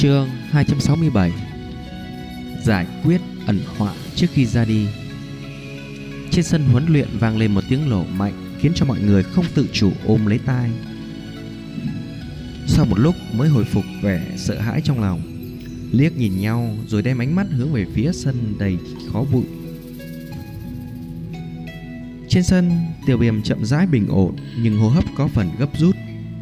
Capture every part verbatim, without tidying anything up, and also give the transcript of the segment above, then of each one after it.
Chương hai trăm sáu mươi bảy. Giải quyết ẩn họa trước khi ra đi. Trên sân huấn luyện vang lên một tiếng nổ mạnh, khiến cho mọi người không tự chủ ôm lấy tai. Sau một lúc mới hồi phục vẻ sợ hãi trong lòng, liếc nhìn nhau rồi đem ánh mắt hướng về phía sân đầy khói bụi. Trên sân, Tiêu Viêm chậm rãi bình ổn, nhưng hô hấp có phần gấp rút,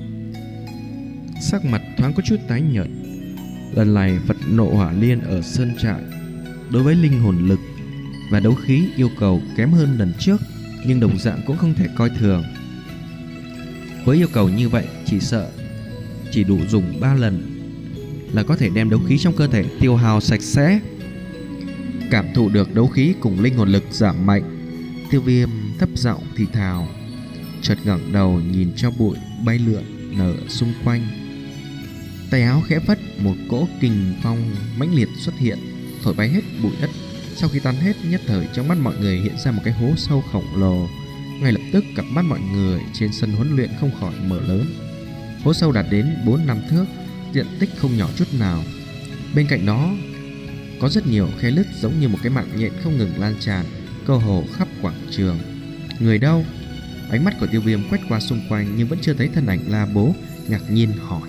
sắc mặt thoáng có chút tái nhợt. Lần này Phật nộ hỏa liên ở sơn trại đối với linh hồn lực và đấu khí yêu cầu kém hơn lần trước, nhưng đồng dạng cũng không thể coi thường. Với yêu cầu như vậy, chỉ sợ chỉ đủ dùng ba lần là có thể đem đấu khí trong cơ thể tiêu hao sạch sẽ. Cảm thụ được đấu khí cùng linh hồn lực giảm mạnh, Tiêu Viêm thấp giọng thì thào, chợt ngẩng đầu nhìn cho bụi bay lượn nở xung quanh. Tay áo khẽ phất, một cỗ kình phong mãnh liệt xuất hiện, thổi bay hết bụi đất. Sau khi tan hết, nhất thời trong mắt mọi người hiện ra một cái hố sâu khổng lồ. Ngay lập tức cặp mắt mọi người trên sân huấn luyện không khỏi mở lớn. Hố sâu đạt đến bốn năm thước, diện tích không nhỏ chút nào. Bên cạnh đó có rất nhiều khe nứt giống như một cái mạng nhện không ngừng lan tràn, cơ hồ khắp quảng trường. Người đâu? Ánh mắt của Tiêu Viêm quét qua xung quanh nhưng vẫn chưa thấy thân ảnh La Bố, ngạc nhiên hỏi.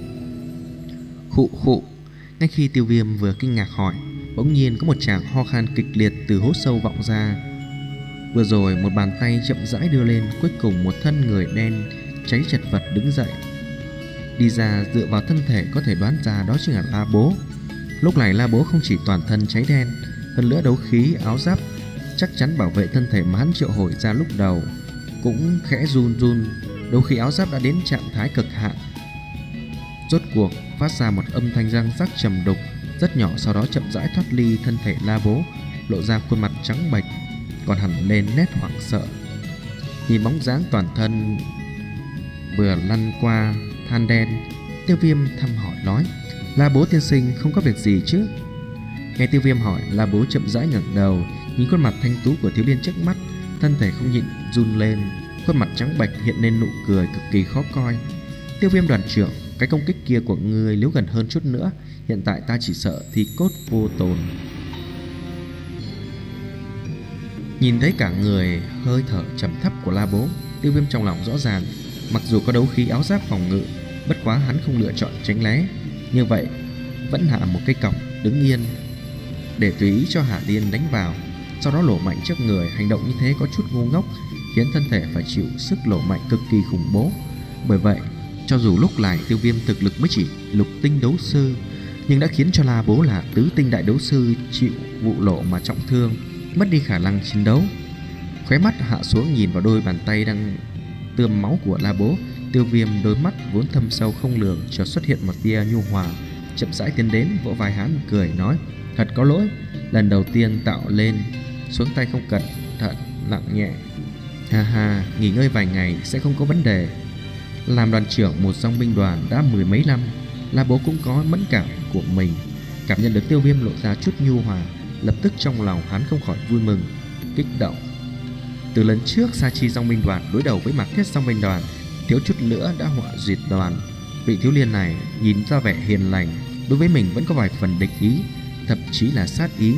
Khụ khụ. Ngay khi Tiêu Viêm vừa kinh ngạc hỏi, bỗng nhiên có một tràng ho khan kịch liệt từ hố sâu vọng ra. Vừa rồi một bàn tay chậm rãi đưa lên, cuối cùng một thân người đen cháy chật vật đứng dậy. Đi ra dựa vào thân thể có thể đoán ra đó chính là La Bố. Lúc này La Bố không chỉ toàn thân cháy đen, hơn nữa đấu khí áo giáp chắc chắn bảo vệ thân thể mà hắn triệu hồi ra lúc đầu cũng khẽ run run. Đấu khí áo giáp đã đến trạng thái cực hạn, rốt cuộc phát ra một âm thanh răng rắc trầm đục rất nhỏ, sau đó chậm rãi thoát ly thân thể La Bố, lộ ra khuôn mặt trắng bệch còn hẳn lên nét hoảng sợ. Nhìn bóng dáng toàn thân vừa lăn qua than đen, Tiêu Viêm thăm hỏi nói, La Bố tiên sinh không có việc gì chứ? Nghe Tiêu Viêm hỏi, La Bố chậm rãi ngẩng đầu nhìn khuôn mặt thanh tú của thiếu niên trước mắt, thân thể không nhịn run lên, khuôn mặt trắng bệch hiện lên nụ cười cực kỳ khó coi. Tiêu Viêm đoàn trưởng, cái công kích kia của ngươi nếu gần hơn chút nữa, hiện tại ta chỉ sợ thì cốt vô tồn. Nhìn thấy cả người hơi thở trầm thấp của La Bố, Tiêu Viêm trong lòng rõ ràng, mặc dù có đấu khí áo giáp phòng ngự, bất quá hắn không lựa chọn tránh né, như vậy vẫn hạ một cây cọc đứng yên để tùy ý cho Hà Tiên đánh vào, sau đó lổ mạnh trước người. Hành động như thế có chút ngu ngốc, khiến thân thể phải chịu sức lổ mạnh cực kỳ khủng bố. Bởi vậy cho dù lúc này Tiêu Viêm thực lực mới chỉ lục tinh đấu sư, nhưng đã khiến cho La Bố là tứ tinh đại đấu sư chịu vụ lộ mà trọng thương, mất đi khả năng chiến đấu. Khóe mắt hạ xuống nhìn vào đôi bàn tay đang tươm máu của La Bố, Tiêu Viêm đôi mắt vốn thâm sâu không lường chợt xuất hiện một tia nhu hòa, chậm rãi tiến đến vỗ vai hắn cười nói, thật có lỗi, lần đầu tiên tạo lên xuống tay không cẩn thận, nặng nhẹ. Ha ha, nghỉ ngơi vài ngày sẽ không có vấn đề. Làm đoàn trưởng một dòng binh đoàn đã mười mấy năm, La Bố cũng có mẫn cảm của mình. Cảm nhận được Tiêu Viêm lộ ra chút nhu hòa, lập tức trong lòng hắn không khỏi vui mừng, kích động. Từ lần trước Sa Chi dòng binh đoàn đối đầu với Mạc Thiết dòng binh đoàn, thiếu chút nữa đã họa diệt đoàn. Vị thiếu niên này nhìn ra vẻ hiền lành, đối với mình vẫn có vài phần địch ý, thậm chí là sát ý.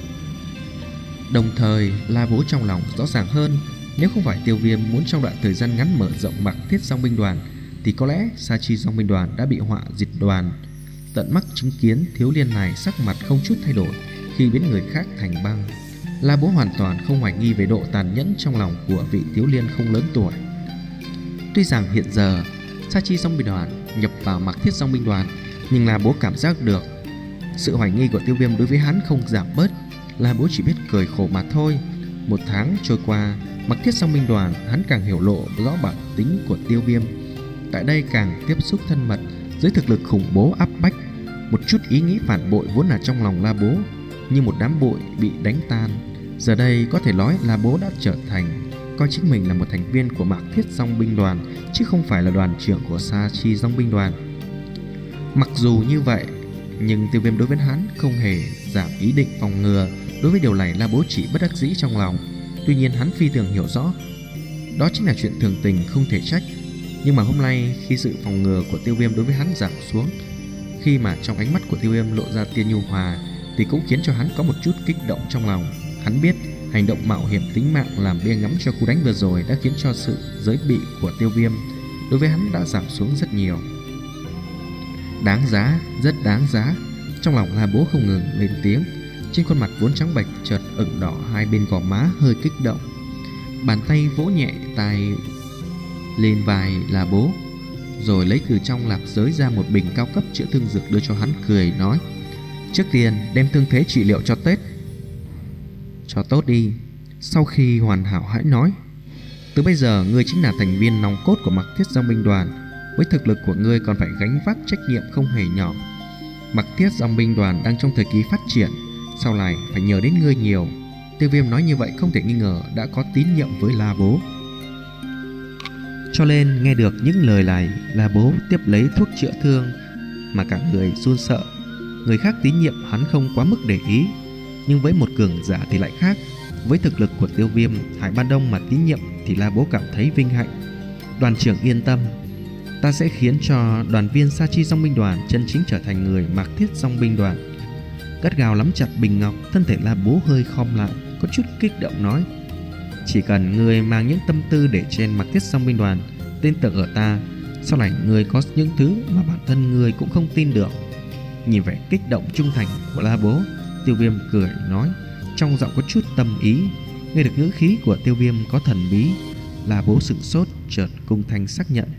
Đồng thời La Bố trong lòng rõ ràng hơn, nếu không phải Tiêu Viêm muốn trong đoạn thời gian ngắn mở rộng Mạc Thiết dòng binh đoàn, thì có lẽ Sa Chi dòng binh đoàn đã bị họa diệt đoàn. Tận mắt chứng kiến thiếu niên này sắc mặt không chút thay đổi khi biến người khác thành băng, La Bố hoàn toàn không hoài nghi về độ tàn nhẫn trong lòng của vị thiếu niên không lớn tuổi. Tuy rằng hiện giờ Sa Chi dòng binh đoàn nhập vào Mạc Thiết dòng binh đoàn, nhưng La Bố cảm giác được sự hoài nghi của Tiêu Viêm đối với hắn không giảm bớt. La Bố chỉ biết cười khổ mà thôi. Một tháng trôi qua, Mạc Thiết dòng binh đoàn hắn càng hiểu lộ rõ bản tính của Tiêu Viêm. Tại đây càng tiếp xúc thân mật, dưới thực lực khủng bố áp bách, một chút ý nghĩ phản bội vốn là trong lòng La Bố như một đám bụi bị đánh tan. Giờ đây có thể nói La Bố đã trở thành coi chính mình là một thành viên của Mạc Thiết dòng binh đoàn, chứ không phải là đoàn trưởng của Sa Chi dòng binh đoàn. Mặc dù như vậy, nhưng Tiêu Viêm đối với hắn không hề giảm ý định phòng ngừa. Đối với điều này La Bố chỉ bất đắc dĩ trong lòng. Tuy nhiên hắn phi thường hiểu rõ đó chính là chuyện thường tình, không thể trách. Nhưng mà hôm nay khi sự phòng ngừa của Tiêu Viêm đối với hắn giảm xuống, Khi mà trong ánh mắt của Tiêu Viêm lộ ra tia nhu hòa thì cũng khiến cho hắn có một chút kích động trong lòng. Hắn biết hành động mạo hiểm tính mạng làm bia ngắm cho cú đánh vừa rồi đã khiến cho sự giới bị của Tiêu Viêm đối với hắn đã giảm xuống rất nhiều. Đáng giá, rất đáng giá. Trong lòng La Bố không ngừng lên tiếng. Trên khuôn mặt vốn trắng bệch chợt ửng đỏ, hai bên gò má hơi kích động. Bàn tay vỗ nhẹ tai lên vai La Bố, rồi lấy từ trong lạp giới ra một bình cao cấp chữa thương dược đưa cho hắn, cười nói: trước tiên đem thương thế trị liệu cho Tết cho tốt đi, sau khi hoàn hảo hãy nói. Từ bây giờ ngươi chính là thành viên nòng cốt của Mặc Thiết Dòng binh đoàn. Với thực lực của ngươi còn phải gánh vác trách nhiệm không hề nhỏ. Mặc Thiết Dòng binh đoàn đang trong thời kỳ phát triển, sau này phải nhờ đến ngươi nhiều. Tiêu Viêm nói như vậy không thể nghi ngờ đã có tín nhiệm với La Bố. Cho nên nghe được những lời này, La Bố tiếp lấy thuốc chữa thương mà cả người run sợ. Người khác tín nhiệm hắn không quá mức để ý, nhưng với một cường giả thì lại khác. Với thực lực của Tiêu Viêm, Hải Ba Đông mà tín nhiệm thì La Bố cảm thấy vinh hạnh. Đoàn trưởng yên tâm, ta sẽ khiến cho đoàn viên Sa Chi Dòng binh đoàn chân chính trở thành người Mặc Thiết Dòng binh đoàn. Gắt gao nắm chặt bình ngọc, thân thể La Bố hơi khom lại, có chút kích động nói: chỉ cần người mang những tâm tư để trên Mặc Thiết Dòng binh đoàn, tin tưởng ở ta, sau này người có những thứ mà bản thân người cũng không tin được. Nhìn vẻ kích động trung thành của La Bố, Tiêu Viêm cười nói, trong giọng có chút tâm ý. Nghe được ngữ khí của Tiêu Viêm có thần bí, La Bố sửng sốt, chợt cung thanh xác nhận: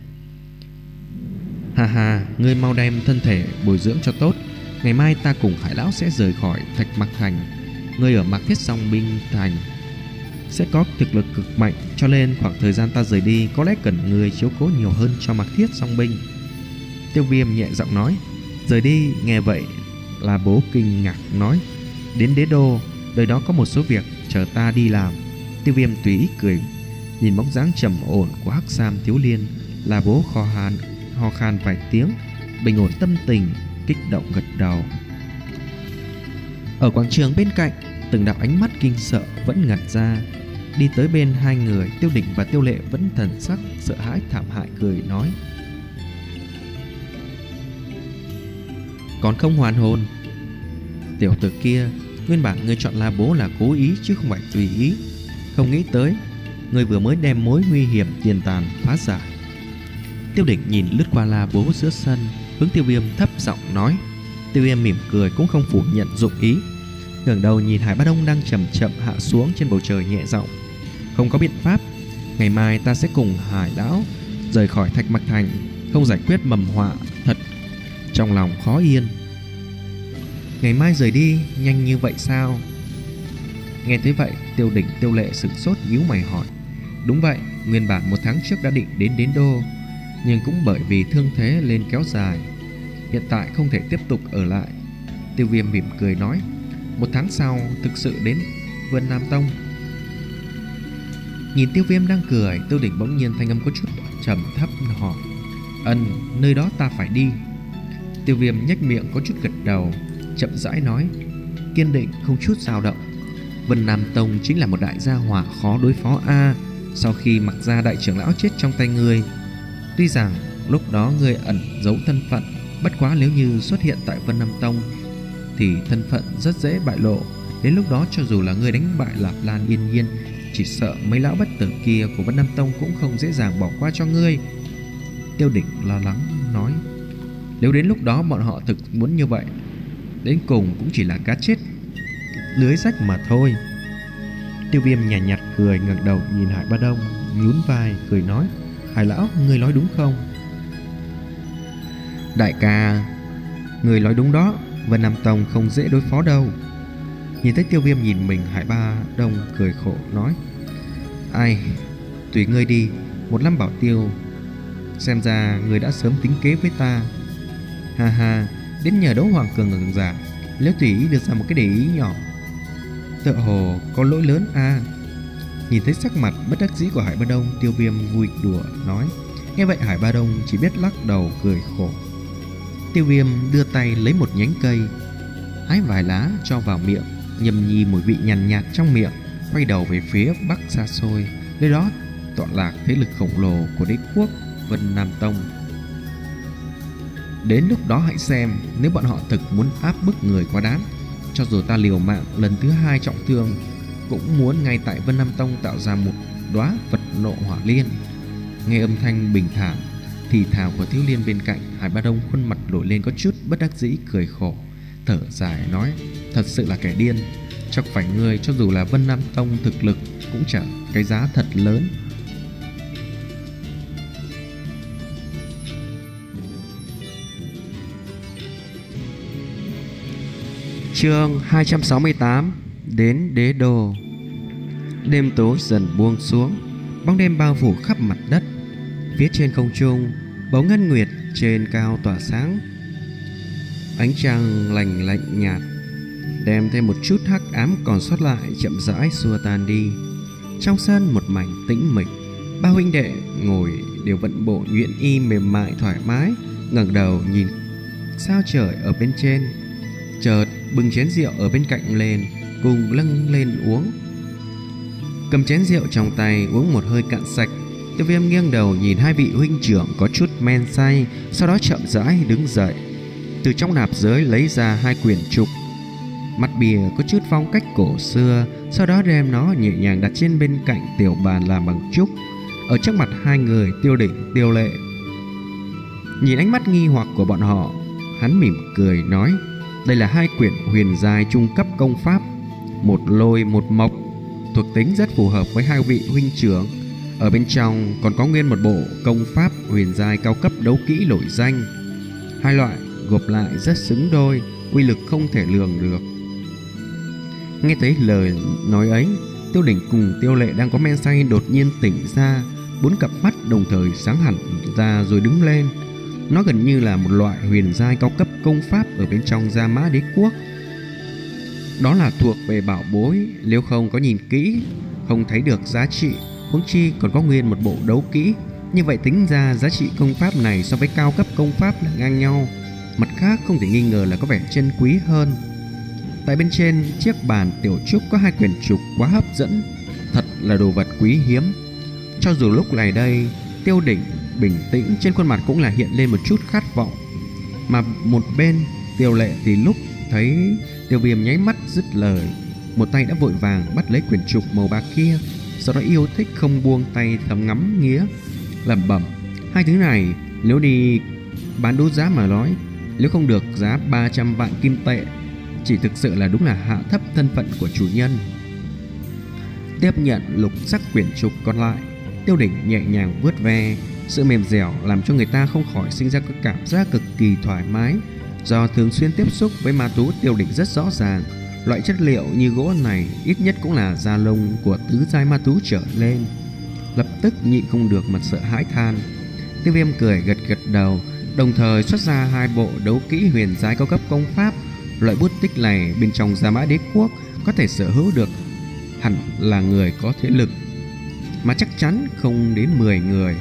ha ha, ngươi mau đem thân thể bồi dưỡng cho tốt. Ngày mai ta cùng Hải lão sẽ rời khỏi Thạch Mặc Thành. Ngươi ở Mặc Thiết Dòng binh thành sẽ có thực lực cực mạnh, cho nên khoảng thời gian ta rời đi có lẽ cần ngươi chiếu cố nhiều hơn cho Mặc Thiết Dòng binh. Tiêu Viêm nhẹ giọng nói. Rời đi. Nghe vậy, La Bố kinh ngạc nói: đến Đế Đô, nơi đó có một số việc chờ ta đi làm. Tiêu Viêm tùy ý cười. Nhìn bóng dáng trầm ổn của Hắc Sam thiếu liên, La Bố kho khan ho khan vài tiếng, bình ổn tâm tình, kích động gật đầu. Ở quảng trường bên cạnh, từng đạo ánh mắt kinh sợ vẫn ngẩn ra. Đi tới bên hai người, Tiêu Đỉnh và Tiêu Lệ vẫn thần sắc sợ hãi thảm hại, cười nói: còn không hoàn hồn. Tiểu tử kia, nguyên bản ngươi chọn La Bố là cố ý chứ không phải tùy ý. Không nghĩ tới ngươi vừa mới đem mối nguy hiểm tiền tàn phá giải. Tiêu Đỉnh nhìn lướt qua La Bố giữa sân, hướng Tiêu Viêm thấp giọng nói. Tiêu Viêm mỉm cười cũng không phủ nhận dụng ý, ngẩng đầu nhìn Hải Ba Đông đang chậm chậm hạ xuống trên bầu trời, nhẹ giọng: không có biện pháp, ngày mai ta sẽ cùng Hải lão rời khỏi Thạch Mặc Thành. Không giải quyết mầm họa, thật trong lòng khó yên. Ngày mai rời đi, nhanh như vậy sao? Nghe thấy vậy, Tiêu Đỉnh Tiêu Lệ sửng sốt nhíu mày hỏi. Đúng vậy, nguyên bản một tháng trước đã định đến Đến Đô, nhưng cũng bởi vì thương thế lên kéo dài, hiện tại không thể tiếp tục ở lại. Tiêu Viêm mỉm cười nói. Một tháng sau thực sự đến Vân Nam Tông. Nhìn Tiêu Viêm đang cười, Tiêu Đỉnh bỗng nhiên thanh âm có chút trầm thấp hỏi: ân, nơi đó ta phải đi. Tiêu Viêm nhếch miệng có chút gật đầu, chậm rãi nói, kiên định không chút dao động: Vân Nam Tông chính là một đại gia hỏa khó đối phó a. À, sau khi Mặc gia đại trưởng lão chết trong tay ngươi, tuy rằng lúc đó ngươi ẩn giấu thân phận, bất quá nếu như xuất hiện tại Vân Nam Tông thì thân phận rất dễ bại lộ. Đến lúc đó cho dù là ngươi đánh bại Lạp Lan Yên Nhiên, chỉ sợ mấy lão bất tử kia của Vân Nam Tông cũng không dễ dàng bỏ qua cho ngươi. Tiêu Đỉnh lo lắng nói: nếu đến lúc đó bọn họ thực muốn như vậy, đến cùng cũng chỉ là cá chết lưới rách mà thôi. Tiêu Viêm nhàn nhạt, nhạt cười, ngẩng đầu nhìn Hải Ba Đông, nhún vai cười nói: Hải lão, ngươi nói đúng không? Đại ca, ngươi nói đúng đó, Vân Nam Tông không dễ đối phó đâu. Nhìn thấy Tiêu Viêm nhìn mình, Hải Ba Đông cười khổ nói: ai, tùy ngươi đi. Một năm bảo tiêu, xem ra ngươi đã sớm tính kế với ta. Ha ha, đến nhờ đấu hoàng cường cường giả, nếu tùy ý đưa ra một cái để ý nhỏ, tựa hồ có lỗi lớn a. À. Nhìn thấy sắc mặt bất đắc dĩ của Hải Ba Đông, Tiêu Viêm vui đùa nói. Nghe vậy Hải Ba Đông chỉ biết lắc đầu cười khổ. Tiêu Viêm đưa tay lấy một nhánh cây, hái vài lá cho vào miệng, nhâm nhi mùi vị nhàn nhạt, nhạt trong miệng, quay đầu về phía bắc xa xôi, nơi đó tọa lạc thế lực khổng lồ của đế quốc Vân Nam Tông. Đến lúc đó hãy xem, nếu bọn họ thực muốn áp bức người quá đáng, cho dù ta liều mạng lần thứ hai trọng thương, cũng muốn ngay tại Vân Nam Tông tạo ra một đóa Phật nộ hỏa liên. Nghe âm thanh bình thản thì thào của thiếu liên bên cạnh, Hải Ba Đông khuôn mặt nổi lên có chút bất đắc dĩ, cười khổ, thở dài nói: thật sự là kẻ điên. Chắc phải ngươi, cho dù là Vân Nam Tông thực lực cũng trả cái giá thật lớn. Chương hai trăm sáu mươi tám: Đến đế đô. Đêm tối dần buông xuống, bóng đêm bao phủ khắp mặt đất. Phía trên không trung, bóng ngân nguyệt trên cao tỏa sáng. Ánh trăng lành lạnh nhạt, đem thêm một chút hắc ám còn sót lại chậm rãi xua tan đi. Trong sân một mảnh tĩnh mịch, ba huynh đệ ngồi đều vận bộ nhuyễn y mềm mại thoải mái, ngẩng đầu nhìn sao trời ở bên trên. Chợt bưng chén rượu ở bên cạnh lên, cùng lâng lên uống. Cầm chén rượu trong tay uống một hơi cạn sạch. Tiêu Viêm nghiêng đầu nhìn hai vị huynh trưởng có chút men say, sau đó chậm rãi đứng dậy, từ trong nạp giới lấy ra hai quyển trục. Mặt bìa có chút phong cách cổ xưa, sau đó đem nó nhẹ nhàng đặt trên bên cạnh tiểu bàn làm bằng trúc. Ở trước mặt hai người Tiêu Đỉnh, Tiêu Lệ, nhìn ánh mắt nghi hoặc của bọn họ, hắn mỉm cười nói: đây là hai quyển huyền giai trung cấp công pháp, một lôi một mộc, thuộc tính rất phù hợp với hai vị huynh trưởng. Ở bên trong còn có nguyên một bộ công pháp huyền giai cao cấp đấu kỹ nổi danh. Hai loại gộp lại rất xứng đôi, uy lực không thể lường được. Nghe thấy lời nói ấy, Tiêu Đỉnh cùng Tiêu Lệ đang có men say đột nhiên tỉnh ra, bốn cặp mắt đồng thời sáng hẳn ra rồi đứng lên. Nó gần như là một loại huyền giai cao cấp công pháp ở bên trong Gia Mã Đế Quốc. Đó là thuộc về bảo bối, nếu không có nhìn kỹ không thấy được giá trị, huống chi còn có nguyên một bộ đấu kỹ. Như vậy tính ra giá trị công pháp này so với cao cấp công pháp là ngang nhau. Mặt khác không thể nghi ngờ là có vẻ chân quý hơn. Tại bên trên chiếc bàn tiểu trúc có hai quyển trục quá hấp dẫn, thật là đồ vật quý hiếm. Cho dù lúc này đây Tiêu Đỉnh bình tĩnh, trên khuôn mặt cũng là hiện lên một chút khát vọng. Mà một bên Tiêu Lệ thì lúc thấy Tiêu Viêm nháy mắt dứt lời, một tay đã vội vàng bắt lấy quyển trục màu bạc kia, sau đó yêu thích không buông tay thầm ngắm nghía, lẩm bẩm: hai thứ này nếu đi bán đấu giá mà nói, nếu không được giá ba trăm vạn kim tệ, chỉ thực sự là đúng là hạ thấp thân phận của chủ nhân. Tiếp nhận lục sắc quyển trục còn lại, Tiêu Đỉnh nhẹ nhàng vuốt ve, sự mềm dẻo làm cho người ta không khỏi sinh ra cái cảm giác cực kỳ thoải mái. Do thường xuyên tiếp xúc với ma thú, Tiêu Đỉnh rất rõ ràng loại chất liệu như gỗ này ít nhất cũng là da lông của tứ giai ma thú trở lên. Lập tức nhịn không được mặt sợ hãi than. Tiêu Viêm cười gật gật đầu, đồng thời xuất ra hai bộ đấu kỹ huyền giai cao cấp công pháp. Loại bút tích này bên trong Gia Mã Đế Quốc có thể sở hữu được hẳn là người có thế lực, mà chắc chắn không đến mười người.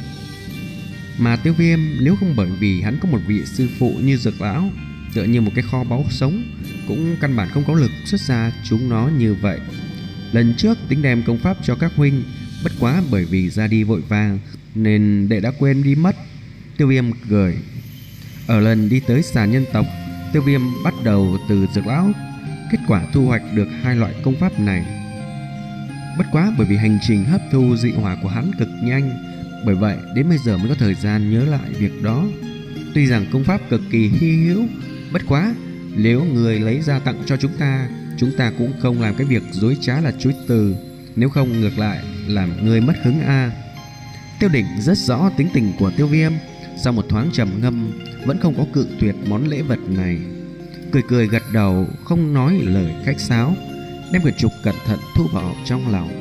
Mà Tiêu Viêm nếu không bởi vì hắn có một vị sư phụ như Dược Lão, tựa như một cái kho báu sống, cũng căn bản không có lực xuất ra chúng nó như vậy. Lần trước tính đem công pháp cho các huynh, bất quá bởi vì ra đi vội vàng nên đệ đã quên đi mất. Tiêu Viêm cười. Ở lần đi tới Xà Nhân tộc, Tiêu Viêm bắt đầu từ Dược Lão, kết quả thu hoạch được hai loại công pháp này. Bất quá bởi vì hành trình hấp thu dị hỏa của hắn cực nhanh, bởi vậy đến bây giờ mới có thời gian nhớ lại việc đó. Tuy rằng công pháp cực kỳ hy hữu, bất quá nếu người lấy ra tặng cho chúng ta, chúng ta cũng không làm cái việc dối trá là chối từ, nếu không ngược lại làm người mất hứng a. Tiêu Đỉnh rất rõ tính tình của Tiêu Viêm, sau một thoáng trầm ngâm vẫn không có cự tuyệt món lễ vật này, cười cười gật đầu, không nói lời khách sáo, đem quyển trục cẩn thận thu vào trong lòng.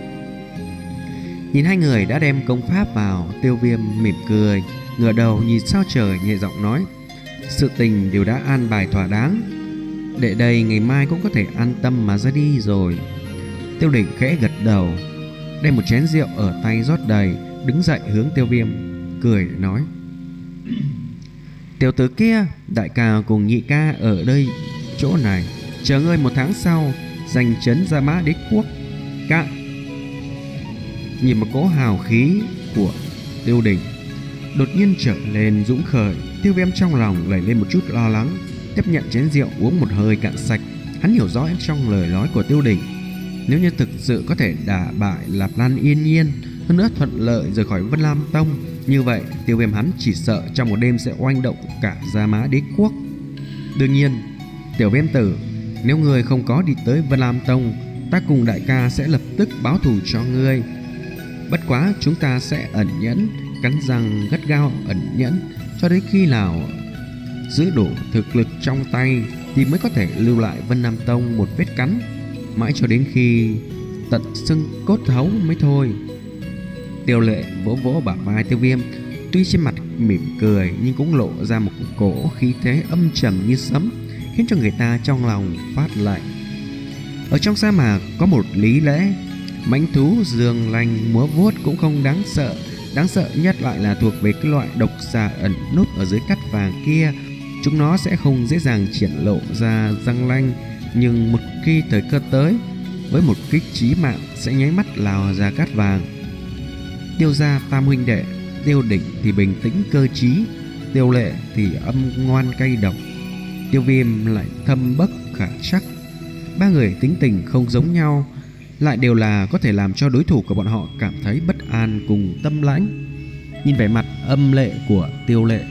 Nhìn hai người đã đem công pháp vào, Tiêu Viêm mỉm cười, ngửa đầu nhìn sao trời, nhẹ giọng nói: sự tình đều đã an bài thỏa đáng, để đây ngày mai cũng có thể an tâm mà ra đi rồi. Tiêu Đỉnh khẽ gật đầu, đem một chén rượu ở tay rót đầy, đứng dậy hướng Tiêu Viêm cười nói: tiểu tử kia, đại ca cùng nhị ca ở đây chỗ này, chờ ngươi một tháng sau giành trấn Gia Mã Đế Quốc. Cạn. Nhìn một cỗ hào khí của Tiêu Đỉnh, đột nhiên trở lên dũng khởi. Tiêu Viêm trong lòng lẩy lên một chút lo lắng, tiếp nhận chén rượu uống một hơi cạn sạch. Hắn hiểu rõ trong lời nói của Tiêu Đỉnh, nếu như thực sự có thể đả bại Lạp Lan Yên Nhiên, hơn nữa thuận lợi rời khỏi Vân Lam Tông, như vậy Tiêu Viêm hắn chỉ sợ trong một đêm sẽ oanh động cả Gia Mã Đế quốc. Đương nhiên, Tiểu Viêm tử, nếu ngươi không có đi tới Vân Lam Tông, ta cùng đại ca sẽ lập tức báo thù cho ngươi. Bất quá chúng ta sẽ ẩn nhẫn, cắn răng gắt gao ẩn nhẫn cho đến khi nào giữ đủ thực lực trong tay thì mới có thể lưu lại Vân Nam Tông một vết cắn, mãi cho đến khi tận xương cốt thấu mới thôi. Tiêu Lệ vỗ vỗ bả vai Tiêu Viêm, tuy trên mặt mỉm cười nhưng cũng lộ ra một cổ khí thế âm trầm như sấm, khiến cho người ta trong lòng phát lạnh. Ở trong sa mạc có một lý lẽ, mãnh thú dương lanh múa vuốt cũng không đáng sợ, đáng sợ nhất lại là thuộc về cái loại độc xà ẩn núp ở dưới cát vàng kia. Chúng nó sẽ không dễ dàng triển lộ ra răng lanh, nhưng một khi thời cơ tới, với một kích chí mạng sẽ nháy mắt lao ra cát vàng. Tiêu gia tam huynh đệ, Tiêu Đỉnh thì bình tĩnh cơ trí, Tiêu Lệ thì âm ngoan cay độc, Tiêu Viêm lại thâm bất khả trắc. Ba người tính tình không giống nhau, lại đều là có thể làm cho đối thủ của bọn họ cảm thấy bất an cùng tâm lãnh. Nhìn vẻ mặt âm lệ của Tiêu Lệ,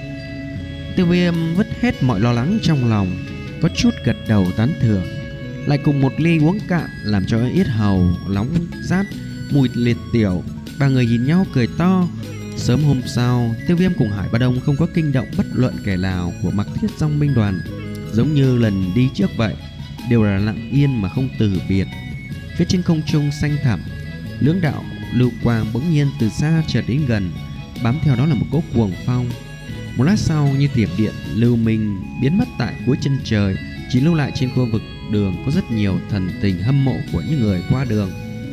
Tiêu Viêm vứt hết mọi lo lắng trong lòng, có chút gật đầu tán thưởng, lại cùng một ly uống cạn làm cho yết hầu nóng rát, mùi liệt tiểu. Ba người nhìn nhau cười to. Sớm hôm sau, Tiêu Viêm cùng Hải Ba Đông không có kinh động bất luận kẻ nào của Mặc Thiết Dòng binh đoàn, giống như lần đi trước vậy, đều là lặng yên mà không từ biệt. Phía trên không trung xanh thẳm, lưỡng đạo lưu quang bỗng nhiên từ xa chợt đến gần, bám theo đó là một cỗ cuồng phong. Một lát sau, như tiệm điện lưu minh biến mất tại cuối chân trời, chỉ lưu lại trên khu vực đường có rất nhiều thần tình hâm mộ của những người qua đường.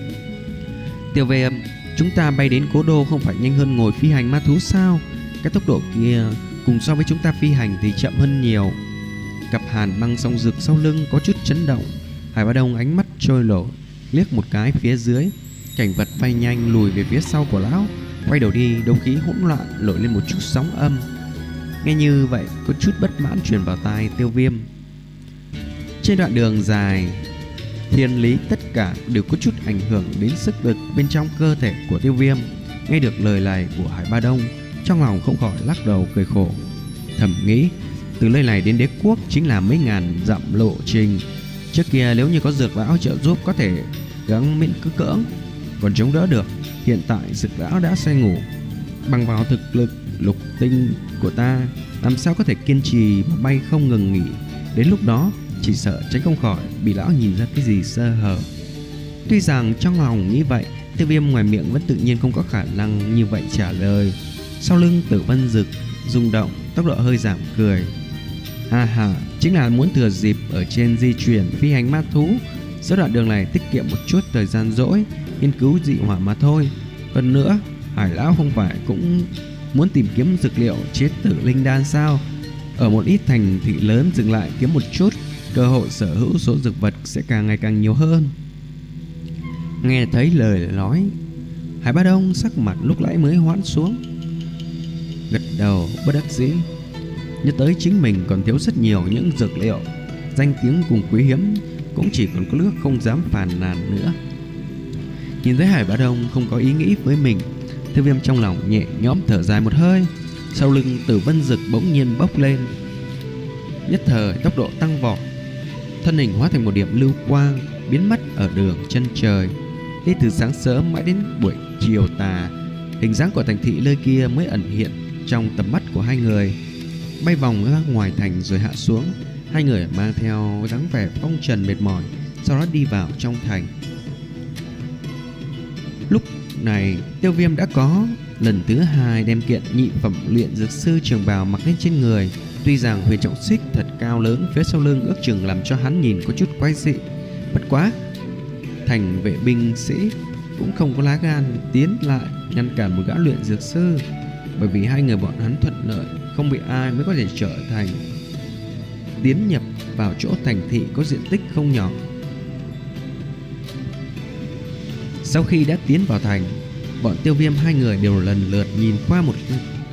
Tiêu Viêm, chúng ta bay đến cố đô không phải nhanh hơn ngồi phi hành ma thú sao? Cái tốc độ kia cùng so với chúng ta phi hành thì chậm hơn nhiều. Cặp hàn băng song rực sau lưng có chút chấn động. Hải Ba Đông ánh mắt trôi nổi, liếc một cái phía dưới, cảnh vật bay nhanh lùi về phía sau của lão. Quay đầu đi, đấu khí hỗn loạn nổi lên một chút sóng âm. Nghe như vậy có chút bất mãn truyền vào tai Tiêu Viêm. Trên đoạn đường dài, thiên lý tất cả đều có chút ảnh hưởng đến sức lực bên trong cơ thể của Tiêu Viêm. Nghe được lời này của Hải Ba Đông, trong lòng không khỏi lắc đầu cười khổ, thầm nghĩ từ nơi này đến đế quốc chính là mấy ngàn dặm lộ trình. Trước kia nếu như có dược lão trợ giúp có thể gắng miễn cứ cưỡng còn chống đỡ được, hiện tại dược lão đã say ngủ. Bằng vào thực lực lục tinh của ta, làm sao có thể kiên trì mà bay không ngừng nghỉ. Đến lúc đó chỉ sợ tránh không khỏi bị lão nhìn ra cái gì sơ hở. Tuy rằng trong lòng nghĩ vậy, Tiêu Viêm ngoài miệng vẫn tự nhiên không có khả năng như vậy trả lời. Sau lưng Tử Vân Dực rung động, tốc độ hơi giảm cười. Ha ha, chính là muốn thừa dịp ở trên di chuyển phi hành ma thú, giữa đoạn đường này tiết kiệm một chút thời gian rỗi nghiên cứu dị hỏa mà thôi. Hơn nữa, Hải lão không phải cũng muốn tìm kiếm dược liệu chế tử linh đan sao? Ở một ít thành thị lớn dừng lại kiếm một chút, cơ hội sở hữu số dược vật sẽ càng ngày càng nhiều hơn. Nghe thấy lời nói, Hải Ba Đông sắc mặt lúc nãy mới hoãn xuống, gật đầu bất đắc dĩ. Nhớ tới chính mình còn thiếu rất nhiều những dược liệu, danh tiếng cùng quý hiếm, cũng chỉ còn có nước không dám phàn nàn nữa. Nhìn thấy Hải Ba Đông không có ý nghĩ với mình, Tiêu Viêm trong lòng nhẹ nhõm thở dài một hơi. Sau lưng Tử Vân Dực bỗng nhiên bốc lên, nhất thời tốc độ tăng vọt, thân hình hóa thành một điểm lưu quang biến mất ở đường chân trời. Đi từ sáng sớm mãi đến buổi chiều tà, hình dáng của thành thị nơi kia mới ẩn hiện trong tầm mắt của hai người. Bay vòng ra ngoài thành rồi hạ xuống, hai người mang theo dáng vẻ phong trần mệt mỏi, sau đó đi vào trong thành. Lúc này Tiêu Viêm đã có lần thứ hai đem kiện nhị phẩm luyện dược sư trường bào mặc lên trên người. Tuy rằng huyền trọng xích thật cao lớn phía sau lưng ước chừng làm cho hắn nhìn có chút quái dị, bất quá thành vệ binh sĩ cũng không có lá gan tiến lại ngăn cản một gã luyện dược sư, bởi vì hai người bọn hắn thuận lợi, không bị ai mới có thể trở thành tiến nhập vào chỗ thành thị có diện tích không nhỏ. Sau khi đã tiến vào thành, bọn Tiêu Viêm hai người đều lần lượt nhìn qua một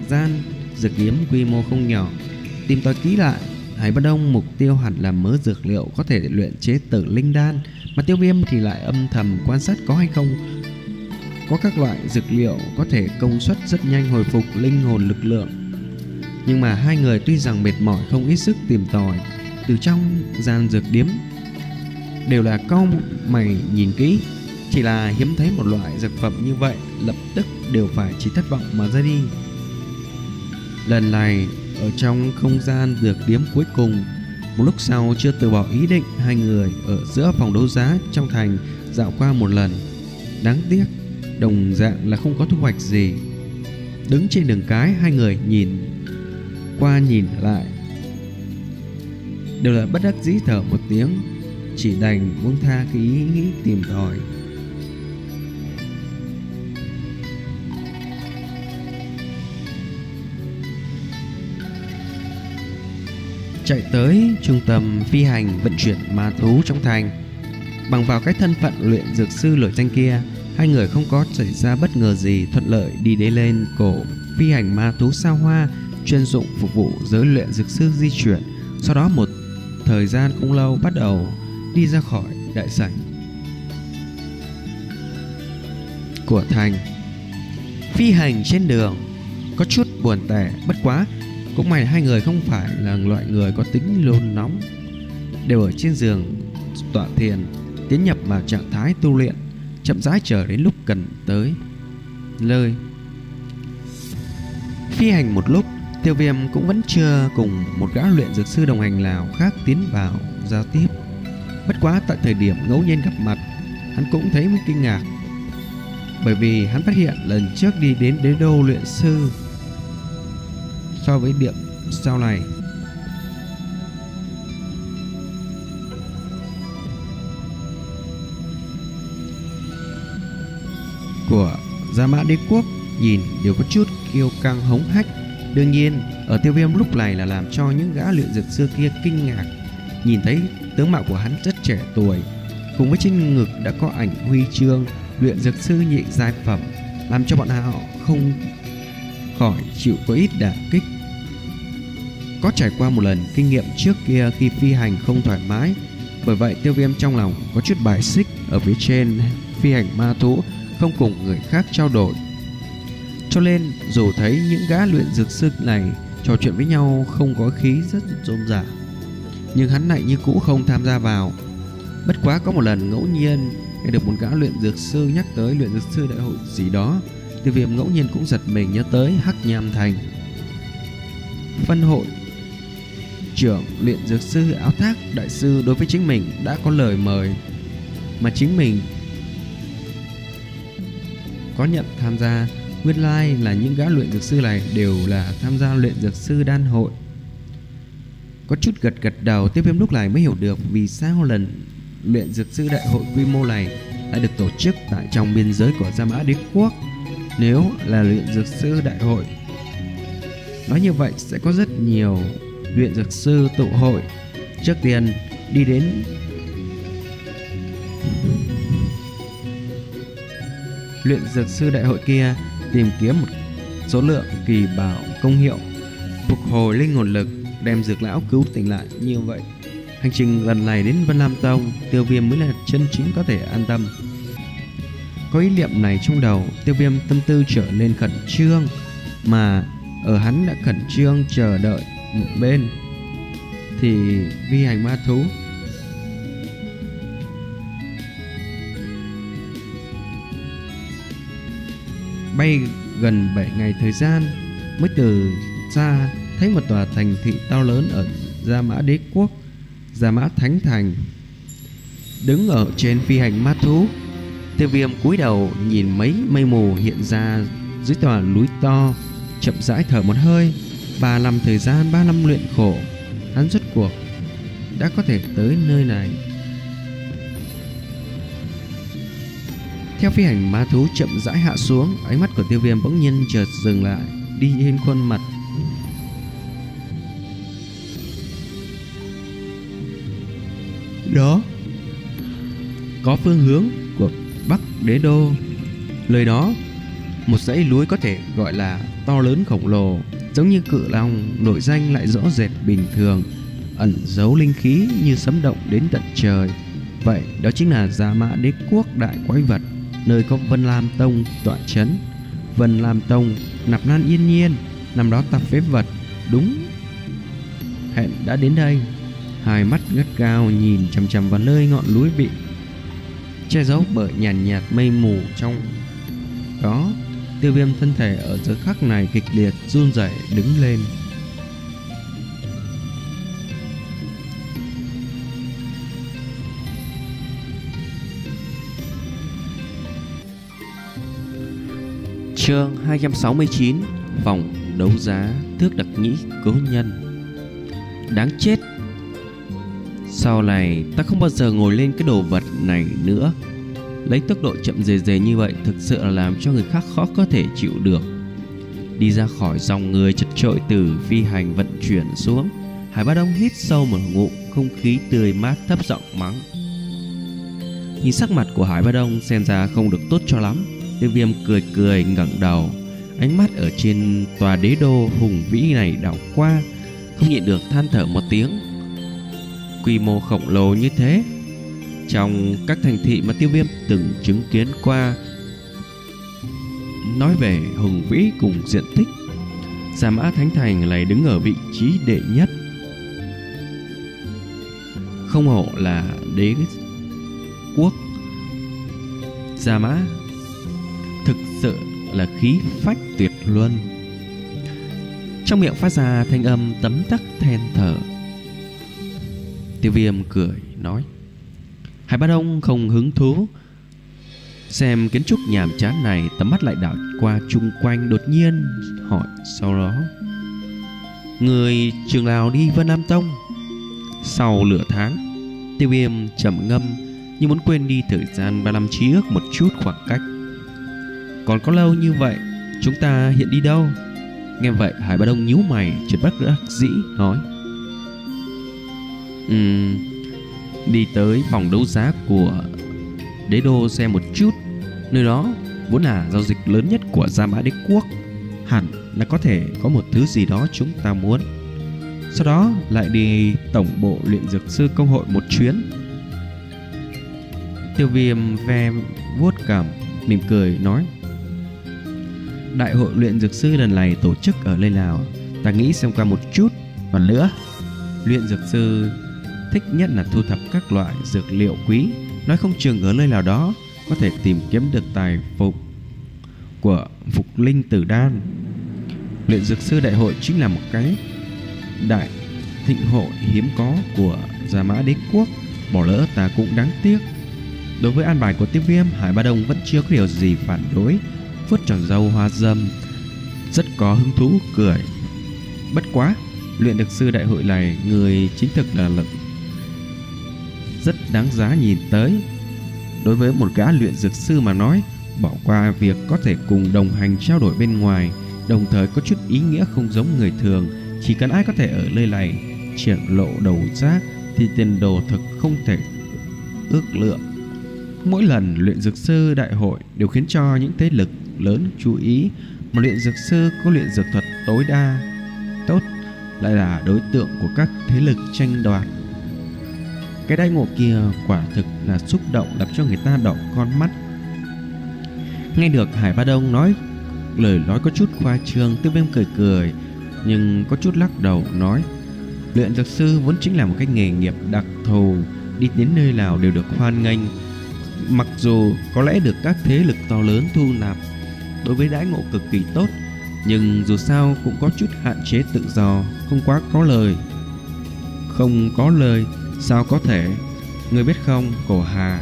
gian dược điếm quy mô không nhỏ. Tìm tòi kỹ lại, Hải Bất Đông mục tiêu hẳn là mớ dược liệu có thể luyện chế Tử Linh Đan, mà Tiêu Viêm thì lại âm thầm quan sát có hay không có các loại dược liệu có thể công suất rất nhanh hồi phục linh hồn lực lượng. Nhưng mà hai người tuy rằng mệt mỏi không ít sức tìm tòi, từ trong gian dược điếm đều là cau mày nhìn kỹ, chỉ là hiếm thấy một loại dược phẩm như vậy, lập tức đều phải chỉ thất vọng mà ra đi. Lần này ở trong không gian dược điếm cuối cùng, một lúc sau chưa từ bỏ ý định, hai người ở giữa phòng đấu giá trong thành dạo qua một lần. Đáng tiếc đồng dạng là không có thu hoạch gì. Đứng trên đường cái, hai người nhìn qua nhìn lại đều là bất đắc dĩ thở một tiếng, chỉ đành buông tha cái ý nghĩ tìm tòi. Chạy tới trung tâm phi hành vận chuyển ma thú trong thành. Bằng vào cái thân phận luyện dược sư nổi danh kia, hai người không có xảy ra bất ngờ gì, thuận lợi đi đến lên cổ phi hành ma thú sao hoa chuyên dụng phục vụ giới luyện dược sư di chuyển. Sau đó một thời gian không lâu bắt đầu đi ra khỏi đại sảnh của thành. Phi hành trên đường có chút buồn tẻ, bất quá cũng may hai người không phải là loại người có tính nôn nóng, đều ở trên giường tọa thiền, tiến nhập vào trạng thái tu luyện, chậm rãi chờ đến lúc cần tới nơi. Phi hành một lúc, Tiêu Viêm cũng vẫn chưa cùng một gã luyện dược sư đồng hành nào khác tiến vào giao tiếp. Bất quá tại thời điểm ngẫu nhiên gặp mặt, hắn cũng thấy mới kinh ngạc, bởi vì hắn phát hiện lần trước đi đến đế đô luyện sư so với điểm sau này của Gia Mã Đế Quốc nhìn đều có chút kiêu căng hống hách. Đương nhiên ở Tiêu Viêm lúc này là làm cho những gã luyện dược sư kia kinh ngạc. Nhìn thấy tướng mạo của hắn rất trẻ tuổi, cùng với trên ngực đã có ảnh huy chương luyện dược sư nhị giai phẩm, làm cho bọn họ không khỏi chịu có ít đả kích. Có trải qua một lần kinh nghiệm trước kia khi phi hành không thoải mái, bởi vậy Tiêu Viêm trong lòng có chút bài xích ở phía trên phi hành ma thú, không cùng người khác trao đổi. Cho nên dù thấy những gã luyện dược sư này trò chuyện với nhau không có khí rất rôm rả, nhưng hắn lại như cũ không tham gia vào. Bất quá có một lần ngẫu nhiên nghe được một gã luyện dược sư nhắc tới luyện dược sư đại hội gì đó, Tiêu Viêm ngẫu nhiên cũng giật mình nhớ tới Hắc Nham Thành phân hội trưởng luyện dược sư Áo Thác đại sư đối với chính mình đã có lời mời, mà chính mình có nhận tham gia. Nguyên lai like là những gã luyện dược sư này đều là tham gia luyện dược sư đan hội. Có chút gật gật đầu, Tiêu Viêm lúc này mới hiểu được vì sao lần luyện dược sư đại hội quy mô này lại được tổ chức tại trong biên giới của Gia Mã Đế Quốc. Nếu là luyện dược sư đại hội, nói như vậy sẽ có rất nhiều luyện dược sư tụ hội. Trước tiên đi đến luyện dược sư đại hội kia, tìm kiếm một số lượng kỳ bảo công hiệu phục hồi linh hồn lực, đem dược lão cứu tỉnh lại. Như vậy hành trình lần này đến Vân Lam Tông, Tiêu Viêm mới là chân chính có thể an tâm. Có ý niệm này trong đầu, Tiêu Viêm tâm tư trở nên khẩn trương, mà ở hắn đã khẩn trương chờ đợi một bên thì vi hành ma thú bay gần bảy ngày thời gian mới từ xa thấy một tòa thành thị to lớn ở Gia Mã Đế Quốc, Gia Mã Thánh Thành. Đứng ở trên phi hành ma thú, Tiêu Viêm cúi đầu nhìn mấy mây mù hiện ra dưới tòa núi to, chậm rãi thở một hơi. Ba năm thời gian, ba năm luyện khổ, hắn rốt cuộc đã có thể tới nơi này. Theo phi hành ma thú chậm rãi hạ xuống, ánh mắt của Tiêu Viêm bỗng nhiên chợt dừng lại, đi trên khuôn mặt đó có phương hướng của Bắc Đế Đô. Lời đó, một dãy núi có thể gọi là to lớn khổng lồ, giống như cự long nổi danh lại rõ rệt bình thường, ẩn giấu linh khí như sấm động đến tận trời. Vậy đó chính là Gia Mã Đế Quốc đại quái vật, nơi có Vân Lam Tông tọa trấn. Vân Lam Tông, nạp nan yên nhiên, năm đó ta phế vật, đúng hẹn đã đến đây. Hai mắt gắt gao nhìn chằm chằm vào nơi ngọn núi bị che giấu bởi nhàn nhạt, nhạt mây mù trong đó. Tiêu Viêm thân thể ở giờ khắc này kịch liệt run rẩy đứng lên. Chương hai trăm sáu mươi chín, vòng đấu giá Thước Đặc Nhĩ Cố Nhân. Đáng chết, sau này ta không bao giờ ngồi lên cái đồ vật này nữa. Lấy tốc độ chậm rề rề như vậy thực sự là làm cho người khác khó có thể chịu được. Đi ra khỏi dòng người chật chội từ phi hành vận chuyển xuống, Hải Bá Đông hít sâu một ngụm không khí tươi mát, thấp giọng mắng. Nhìn sắc mặt của Hải Bá Đông xem ra không được tốt cho lắm. Tiêu Viêm cười cười ngẩng đầu, ánh mắt ở trên tòa đế đô hùng vĩ này đảo qua, không nhịn được than thở một tiếng. Quy mô khổng lồ như thế, trong các thành thị mà Tiêu Viêm từng chứng kiến qua, nói về hùng vĩ cùng diện tích, Gia Mã Thánh Thành lại đứng ở vị trí đệ nhất. Không hổ là đế quốc Gia Mã, thực sự là khí phách tuyệt luân. Trong miệng phát ra thanh âm tấm tắc than thở. Tiêu Viêm cười nói. Hải Bá Đông không hứng thú xem kiến trúc nhàm chán này, tầm mắt lại đảo qua chung quanh, đột nhiên hỏi sau đó: người trường nào đi Vân Nam Tông? Sau nửa tháng, Tiêu Viêm trầm ngâm như muốn quên đi thời gian ba năm chí ước một chút khoảng cách. Còn có lâu như vậy, chúng ta hiện đi đâu? Nghe vậy Hải Bá Đông nhíu mày, chợt bất đắc dĩ nói: Ừm, đi tới phòng đấu giá của đế đô xem một chút. Nơi đó vốn là giao dịch lớn nhất của Gia Mã Đế Quốc, hẳn là có thể có một thứ gì đó chúng ta muốn. Sau đó lại đi tổng bộ luyện dược sư công hội một chuyến. Tiêu Viêm ve vuốt cằm, mỉm cười nói: đại hội luyện dược sư lần này tổ chức ở nơi nào, ta nghĩ xem qua một chút. Còn nữa, luyện dược sư thích nhất là thu thập các loại dược liệu quý, nói không chừng ở nơi nào đó có thể tìm kiếm được tài phục của phục linh tử đan. Luyện dược sư đại hội chính là một cái đại thịnh hội hiếm có của Gia Mã Đế Quốc, bỏ lỡ ta cũng đáng tiếc. Đối với an bài của Tiêu Viêm, Hải Bá Đông vẫn chưa có điều gì phản đối, vuốt tròn râu hoa râm, rất có hứng thú cười. Bất quá, luyện dược sư đại hội này người chính thực là lực rất đáng giá nhìn tới. Đối với một gã luyện dược sư mà nói, bỏ qua việc có thể cùng đồng hành trao đổi bên ngoài, đồng thời có chút ý nghĩa không giống người thường. Chỉ cần ai có thể ở nơi này triển lộ đầu giác thì tiền đồ thực không thể ước lượng. Mỗi lần luyện dược sư đại hội đều khiến cho những thế lực lớn chú ý, mà luyện dược sư có luyện dược thuật tối đa tốt lại là đối tượng của các thế lực tranh đoạt. Cái đãi ngộ kia quả thực là xúc động, làm cho người ta đỏ con mắt. Nghe được Hải Bá Đông nói lời nói có chút khoa trương, Tiêu Viêm cười cười nhưng có chút lắc đầu nói: luyện dược sư vốn chính là một cái nghề nghiệp đặc thù, đi đến nơi nào đều được hoan nghênh. Mặc dù có lẽ được các thế lực to lớn thu nạp đối với đãi ngộ cực kỳ tốt, nhưng dù sao cũng có chút hạn chế tự do, không quá có lời. Không có lời sao có thể? Người biết không, Cổ Hà.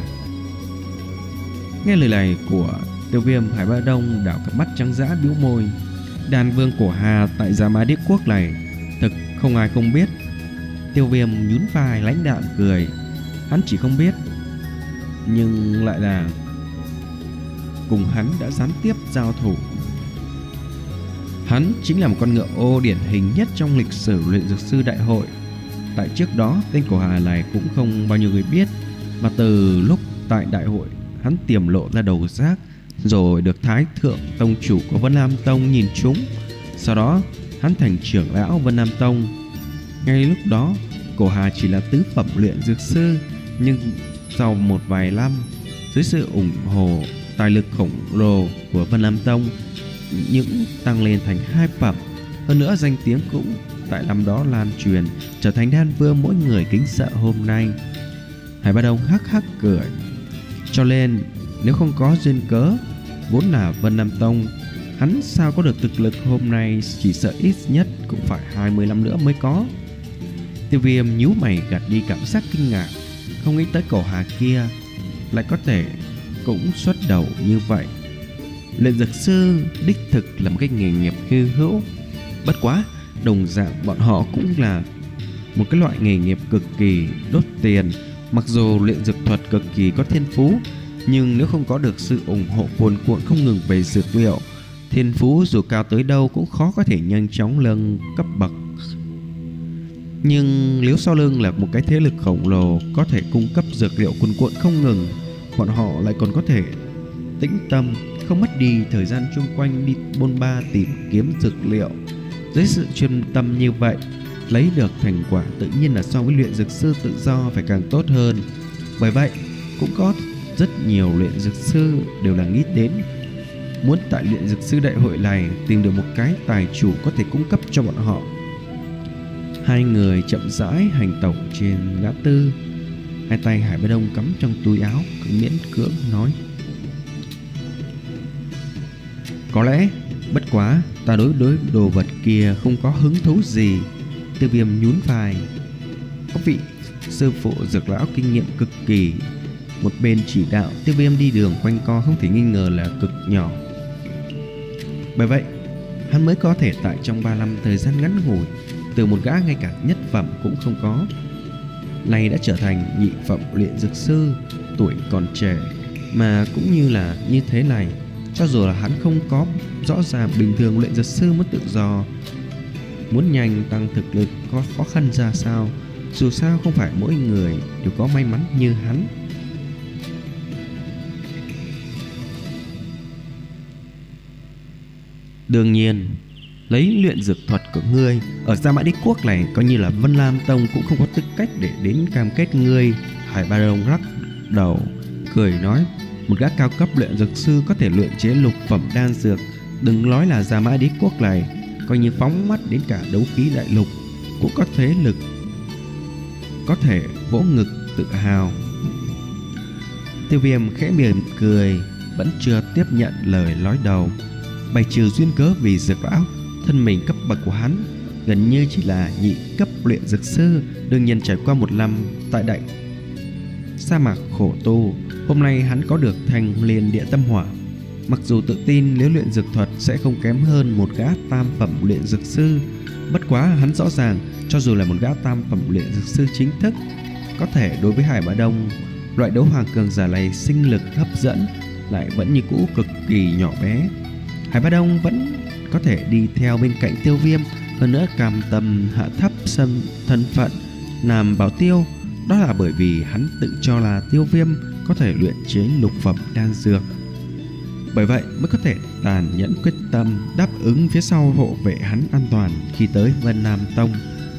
Nghe lời này của Tiêu Viêm, Hải Bá Đông đảo cặp mắt trắng dã bĩu môi. Đàn vương Cổ Hà tại Gia Mã Đế Quốc này thực không ai không biết. Tiêu Viêm nhún vai lãnh đạm cười. Hắn chỉ không biết, nhưng lại là cùng hắn đã gián tiếp giao thủ. Hắn chính là một con ngựa ô điển hình nhất trong lịch sử luyện dược sư đại hội. Tại trước đó, tên Cổ Hà này cũng không bao nhiêu người biết, mà từ lúc tại đại hội hắn tiềm lộ ra đầu giác, rồi được Thái Thượng Tông chủ của Vân Nam Tông nhìn trúng, Sau đó hắn thành trưởng lão Vân Nam Tông. Ngay lúc đó Cổ Hà chỉ là tứ phẩm luyện dược sư, nhưng sau một vài năm, dưới sự ủng hộ tài lực khổng lồ của Vân Nam Tông, những tăng lên thành hai phẩm. Hơn nữa danh tiếng cũng tại năm đó lan truyền, trở thành đan vương mỗi người kính sợ hôm nay. Hải Ba Đông hắc hắc cười. Cho nên nếu không có duyên cớ, vốn là Vân Nam Tông, hắn sao có được thực lực hôm nay, chỉ sợ ít nhất cũng phải hai mươi năm nữa mới có. Tiêu Viêm nhíu mày gạt đi cảm giác kinh ngạc, không nghĩ tới Cổ Hà kia lại có thể cũng xuất đầu như vậy. Luyện dược sư đích thực là một cái nghề nghiệp hy hữu, bất quá đồng dạng bọn họ cũng là một cái loại nghề nghiệp cực kỳ đốt tiền. Mặc dù luyện dược thuật cực kỳ có thiên phú, nhưng nếu không có được sự ủng hộ cuồn cuộn không ngừng về dược liệu, thiên phú dù cao tới đâu cũng khó có thể nhanh chóng nâng cấp bậc. Nhưng nếu sau lưng là một cái thế lực khổng lồ có thể cung cấp dược liệu cuồn cuộn không ngừng, bọn họ lại còn có thể tĩnh tâm, không mất đi thời gian chung quanh đi bôn ba tìm kiếm dược liệu. Dưới sự chuyên tâm như vậy, lấy được thành quả tự nhiên là so với luyện dược sư tự do phải càng tốt hơn. Bởi vậy cũng có rất nhiều luyện dược sư đều là nghĩ đến muốn tại luyện dược sư đại hội này tìm được một cái tài chủ có thể cung cấp cho bọn họ. Hai người chậm rãi hành tẩu trên ngã tư, hai tay Hải Ba Đông cắm trong túi áo, cứ miễn cưỡng nói: có lẽ bất quá ta đối đối đồ vật kia không có hứng thú gì. Tiêu Viêm nhún vai. Có vị sư phụ dược lão kinh nghiệm cực kỳ, một bên chỉ đạo Tiêu Viêm đi đường quanh co không thể nghi ngờ là cực nhỏ. Bởi vậy hắn mới có thể tại trong ba năm thời gian ngắn ngủi, từ một gã ngay cả nhất phẩm cũng không có, nay đã trở thành nhị phẩm luyện dược sư. Tuổi còn trẻ mà cũng như là như thế này, cho dù là hắn không có rõ ràng bình thường luyện dược sư muốn tự do, muốn nhanh tăng thực lực có khó khăn ra sao. Dù sao không phải mỗi người đều có may mắn như hắn. Đương nhiên, lấy luyện dược thuật của ngươi ở Gia Mã Đế Quốc này, coi như là Vân Lam Tông cũng không có tư cách để đến cam kết ngươi. Hải Ba Đông lắc đầu cười nói: một gã cao cấp luyện dược sư có thể luyện chế lục phẩm đan dược, đừng nói là Gia Mã Đế Quốc này, coi như phóng mắt đến cả đấu khí đại lục cũng có thế lực có thể vỗ ngực tự hào. Tiêu Viêm khẽ mỉm cười, vẫn chưa tiếp nhận lời nói đầu. Bày trừ duyên cớ vì dược lão, thân mình cấp bậc của hắn gần như chỉ là nhị cấp luyện dược sư. Đương nhiên trải qua một năm tại đại sa mạc khổ tu, hôm nay hắn có được thành liền địa tâm hỏa. Mặc dù tự tin nếu luyện dược thuật sẽ không kém hơn một gã tam phẩm luyện dược sư, bất quá hắn rõ ràng cho dù là một gã tam phẩm luyện dược sư chính thức, có thể đối với Hải Ba Đông, loại đấu hoàng cường giả này sinh lực hấp dẫn lại vẫn như cũ cực kỳ nhỏ bé. Hải Ba Đông vẫn có thể đi theo bên cạnh Tiêu Viêm, hơn nữa cam tâm hạ thấp sân thân phận làm bảo tiêu, đó là bởi vì hắn tự cho là Tiêu Viêm có thể luyện chế lục phẩm đan dược. Bởi vậy mới có thể tàn nhẫn quyết tâm đáp ứng phía sau hộ vệ hắn an toàn khi tới Vân Nam Tông.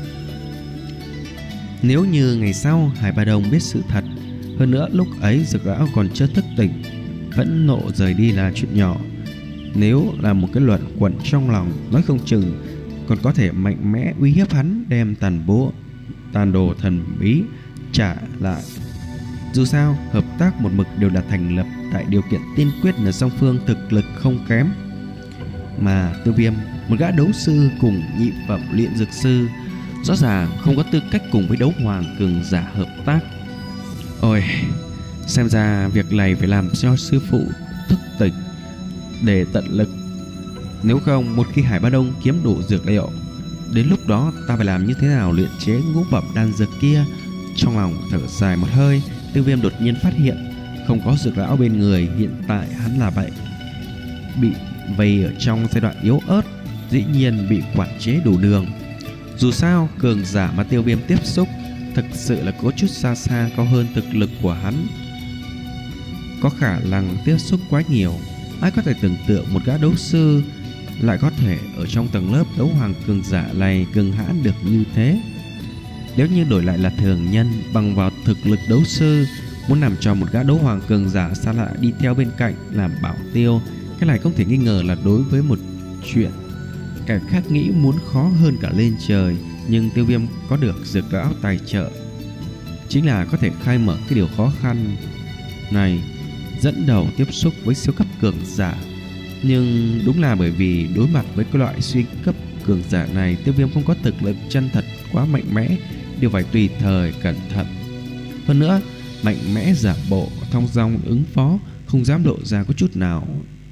Nếu như ngày sau Hải Ba Đông biết sự thật, hơn nữa lúc ấy dược lão còn chưa thức tỉnh, vẫn nộ rời đi là chuyện nhỏ. Nếu là một cái luận quẩn trong lòng, nói không chừng còn có thể mạnh mẽ uy hiếp hắn đem tàn bố tàn đồ thần bí trả lại. Dù sao hợp tác một mực đều đã thành lập tại điều kiện tiên quyết là song phương thực lực không kém. Mà Tiêu Viêm, một gã đấu sư cùng nhị phẩm luyện dược sư, rõ ràng không có tư cách cùng với đấu hoàng cường giả hợp tác. Ôi, xem ra việc này phải làm cho sư phụ thức tỉnh để tận lực. Nếu không, một khi Hải Ba Đông kiếm đủ dược liệu, đến lúc đó ta phải làm như thế nào luyện chế ngũ phẩm đan dược kia? Trong lòng thở dài một hơi, Tiêu Viêm đột nhiên phát hiện không có dược lão bên người. Hiện tại hắn là vậy, bị vây ở trong giai đoạn yếu ớt, dĩ nhiên bị quản chế đủ đường. Dù sao cường giả mà Tiêu Viêm tiếp xúc thực sự là có chút xa xa cao hơn thực lực của hắn, có khả năng tiếp xúc quá nhiều. Ai có thể tưởng tượng một gã đấu sư lại có thể ở trong tầng lớp đấu hoàng cường giả này cường hãn được như thế. Nếu như đổi lại là thường nhân, bằng vào thực lực đấu sư, muốn làm cho một gã đấu hoàng cường giả xa lạ đi theo bên cạnh làm bảo tiêu, cái này không thể nghi ngờ là đối với một chuyện kẻ khác nghĩ muốn khó hơn cả lên trời. Nhưng Tiêu Viêm có được Dược Lão tài trợ, chính là có thể khai mở cái điều khó khăn này, dẫn đầu tiếp xúc với siêu cấp cường giả. Nhưng đúng là bởi vì đối mặt với cái loại siêu cấp cường giả này, Tiêu Viêm không có thực lực chân thật quá mạnh mẽ, đều phải tùy thời cẩn thận. Hơn nữa, mạnh mẽ giả bộ, thong dong ứng phó, không dám lộ ra có chút nào.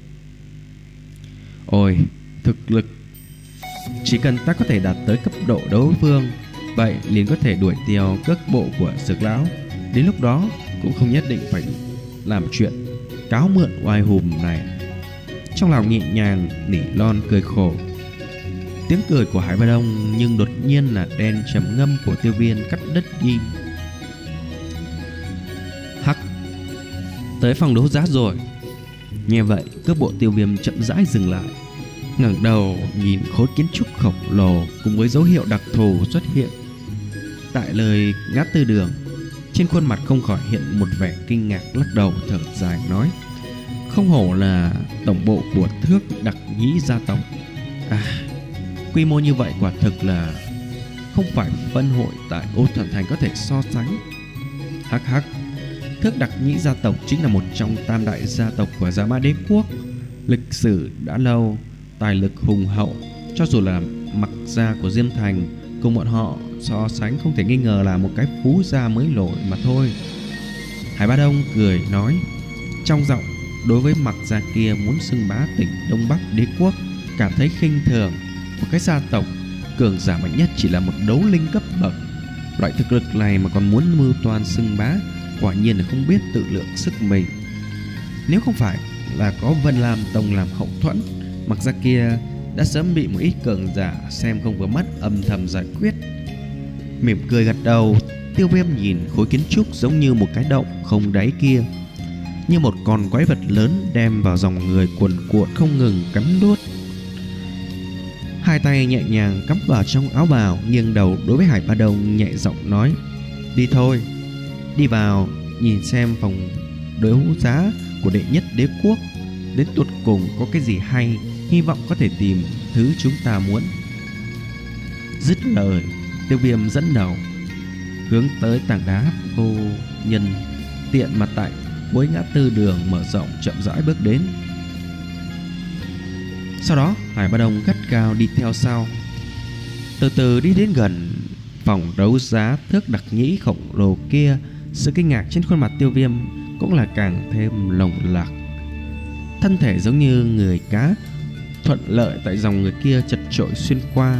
Ôi, thực lực chỉ cần ta có thể đạt tới cấp độ đấu vương, vậy liền có thể đuổi theo cước bộ của Dược Lão. Đến lúc đó cũng không nhất định phải làm chuyện cáo mượn oai hùm này. Trong lòng nhẹ nhàng nỉ non cười khổ. Tiếng cười của Hải Ba Đông nhưng đột nhiên là đen trầm ngâm của Tiêu Viêm cắt đứt đi. Hắc, tới phòng đấu giá rồi. Nghe vậy, cước bộ Tiêu Viêm chậm rãi dừng lại, ngẩng đầu nhìn khối kiến trúc khổng lồ cùng với dấu hiệu đặc thù xuất hiện tại lời ngã tư đường. Trên khuôn mặt không khỏi hiện một vẻ kinh ngạc, lắc đầu thở dài nói: không hổ là tổng bộ của Thước Đặc Nhĩ gia tộc. À, quy mô như vậy quả thực là không phải phân hội tại Ô Thần Thành có thể so sánh. Hắc hắc, Thước Đặc Nhĩ gia tộc chính là một trong tam đại gia tộc của Dạ Mã Đế quốc, lịch sử đã lâu, tài lực hùng hậu. Cho dù là Mặc gia của Diêm Thành cùng bọn họ so sánh, không thể nghi ngờ là một cái phú gia mới nổi mà thôi. Hải Ba Đông cười nói, trong giọng đối với Mặc gia kia muốn xưng bá tỉnh Đông Bắc Đế quốc cảm thấy khinh thường. Một cái gia tộc cường giả mạnh nhất chỉ là một đấu linh cấp bậc, loại thực lực này mà còn muốn mưu toan xưng bá, quả nhiên là không biết tự lượng sức mình. Nếu không phải là có Vân Lam Tông làm hậu thuẫn, Mặc gia kia đã sớm bị một ít cường giả xem không vừa mắt âm thầm giải quyết. Mỉm cười gật đầu, Tiêu Viêm nhìn khối kiến trúc giống như một cái động không đáy kia, như một con quái vật lớn đem vào dòng người cuồn cuộn không ngừng cắn nuốt. Hai tay nhẹ nhàng cắm vào trong áo bào, nghiêng đầu đối với Hải Ba Đông nhẹ giọng nói: đi thôi, đi vào nhìn xem phòng đấu giá của đệ nhất đế quốc đến tuột cùng có cái gì hay, hy vọng có thể tìm thứ chúng ta muốn. Dứt lời, Tiêu Viêm dẫn đầu hướng tới tảng đá vô nhân tiện mà tại cuối ngã tư đường mở rộng chậm rãi bước đến. Sau đó Hải Ba Đông gắt cao đi theo sau, từ từ đi đến gần phòng đấu giá Thước Đặc Nhĩ khổng lồ kia. Sự kinh ngạc trên khuôn mặt Tiêu Viêm cũng là càng thêm lồng lạc. Thân thể giống như người cá, thuận lợi tại dòng người kia chật chội xuyên qua.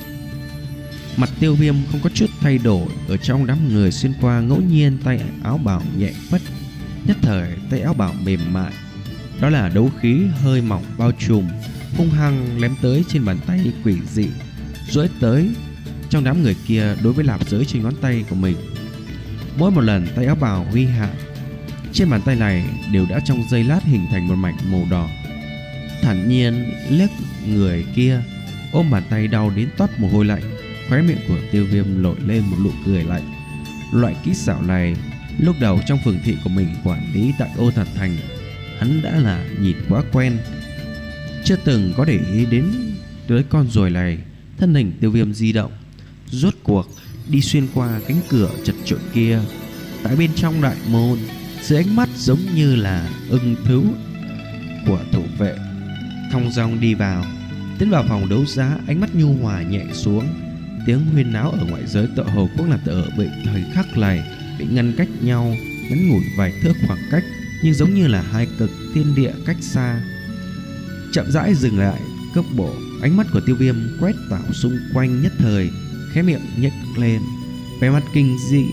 Mặt Tiêu Viêm không có chút thay đổi. Ở trong đám người xuyên qua, ngẫu nhiên tay áo bào nhẹ phất, nhất thời tay áo bào mềm mại, đó là đấu khí hơi mỏng bao trùm, hung hăng lém tới trên bàn tay quỷ dị, duỗi tới trong đám người kia đối với lạp giới trên ngón tay của mình. Mỗi một lần tay áo bào huy hạ, trên bàn tay này đều đã trong giây lát hình thành một mảnh màu đỏ. Thản nhiên liếc người kia, ôm bàn tay đau đến toát mồ hôi lạnh. Khóe miệng của Tiêu Viêm nổi lên một nụ cười lạnh. Loại kỹ xảo này lúc đầu trong phường thị của mình quản lý tại Ô Thần Thành, hắn đã là nhìn quá quen, chưa từng có để ý đến tới con ruồi này. Thân hình Tiêu Viêm di động, rốt cuộc đi xuyên qua cánh cửa chật chội kia. Tại bên trong đại môn, dưới ánh mắt giống như là ưng thú của thủ vệ, thong dong đi vào. Tiến vào phòng đấu giá, ánh mắt nhu hòa nhẹ xuống. Tiếng huyên náo ở ngoại giới tựa hồ cũng là tựa bị thời khắc này bị ngăn cách nhau ngắn ngủi vài thước khoảng cách, nhưng giống như là hai cực thiên địa cách xa. Chậm rãi dừng lại cước bộ, ánh mắt của Tiêu Viêm quét vào xung quanh, nhất thời khóe miệng nhếch lên, vẻ mặt kinh dị